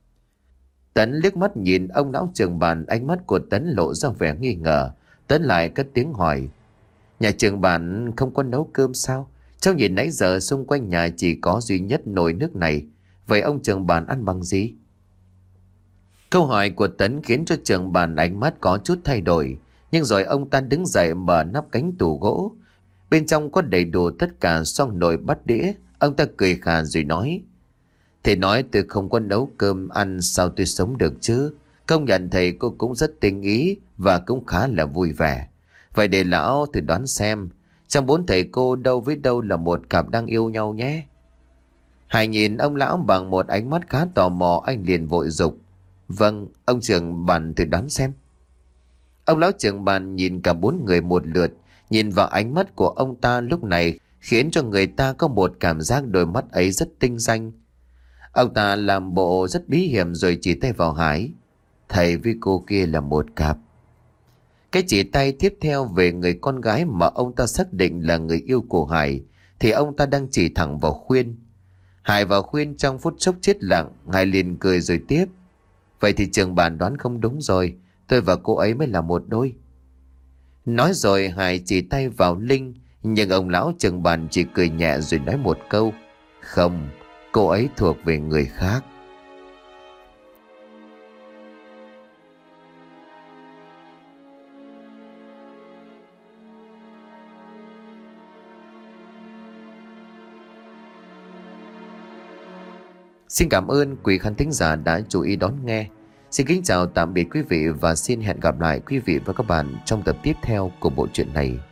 Tấn liếc mắt nhìn ông lão trưởng bản, ánh mắt của Tấn lộ ra vẻ nghi ngờ. Tấn lại cất tiếng hỏi. Nhà trưởng bản không có nấu cơm sao? Cháu nhìn nãy giờ xung quanh nhà chỉ có duy nhất nồi nước này. Vậy ông trưởng bản ăn bằng gì? Câu hỏi của Tấn khiến cho trưởng bản ánh mắt có chút thay đổi. Nhưng rồi ông ta đứng dậy mở nắp cánh tủ gỗ. Bên trong có đầy đủ tất cả xoong nồi bát đĩa. Ông ta cười khà rồi nói. Thầy nói tôi không có nấu cơm ăn sao tôi sống được chứ? Công nhận thầy cô cũng rất tinh ý và cũng khá là vui vẻ. Vậy để lão thử đoán xem, trong bốn thầy cô đâu với đâu là một cặp đang yêu nhau nhé. Hải nhìn ông lão bằng một ánh mắt khá tò mò, anh liền vội dục. Vâng, ông trưởng bản thử đoán xem. Ông lão trưởng bản nhìn cả bốn người một lượt, nhìn vào ánh mắt của ông ta lúc này khiến cho người ta có một cảm giác đôi mắt ấy rất tinh danh. Ông ta làm bộ rất bí hiểm rồi chỉ tay vào Hải. Thầy với cô kia là một cặp. Cái chỉ tay tiếp theo về người con gái mà ông ta xác định là người yêu của Hải thì ông ta đang chỉ thẳng vào Khuyên. Hải và Khuyên trong phút chốc chết lặng. Hải liền cười rồi tiếp. Vậy thì trường bản đoán không đúng rồi. Tôi và cô ấy mới là một đôi. Nói rồi Hải chỉ tay vào Linh, nhưng ông lão trường bàn chỉ cười nhẹ rồi nói một câu: Không, cô ấy thuộc về người khác. Xin cảm ơn quý khán thính giả đã chú ý đón nghe. Xin kính chào tạm biệt quý vị và xin hẹn gặp lại quý vị và các bạn trong tập tiếp theo của bộ truyện này.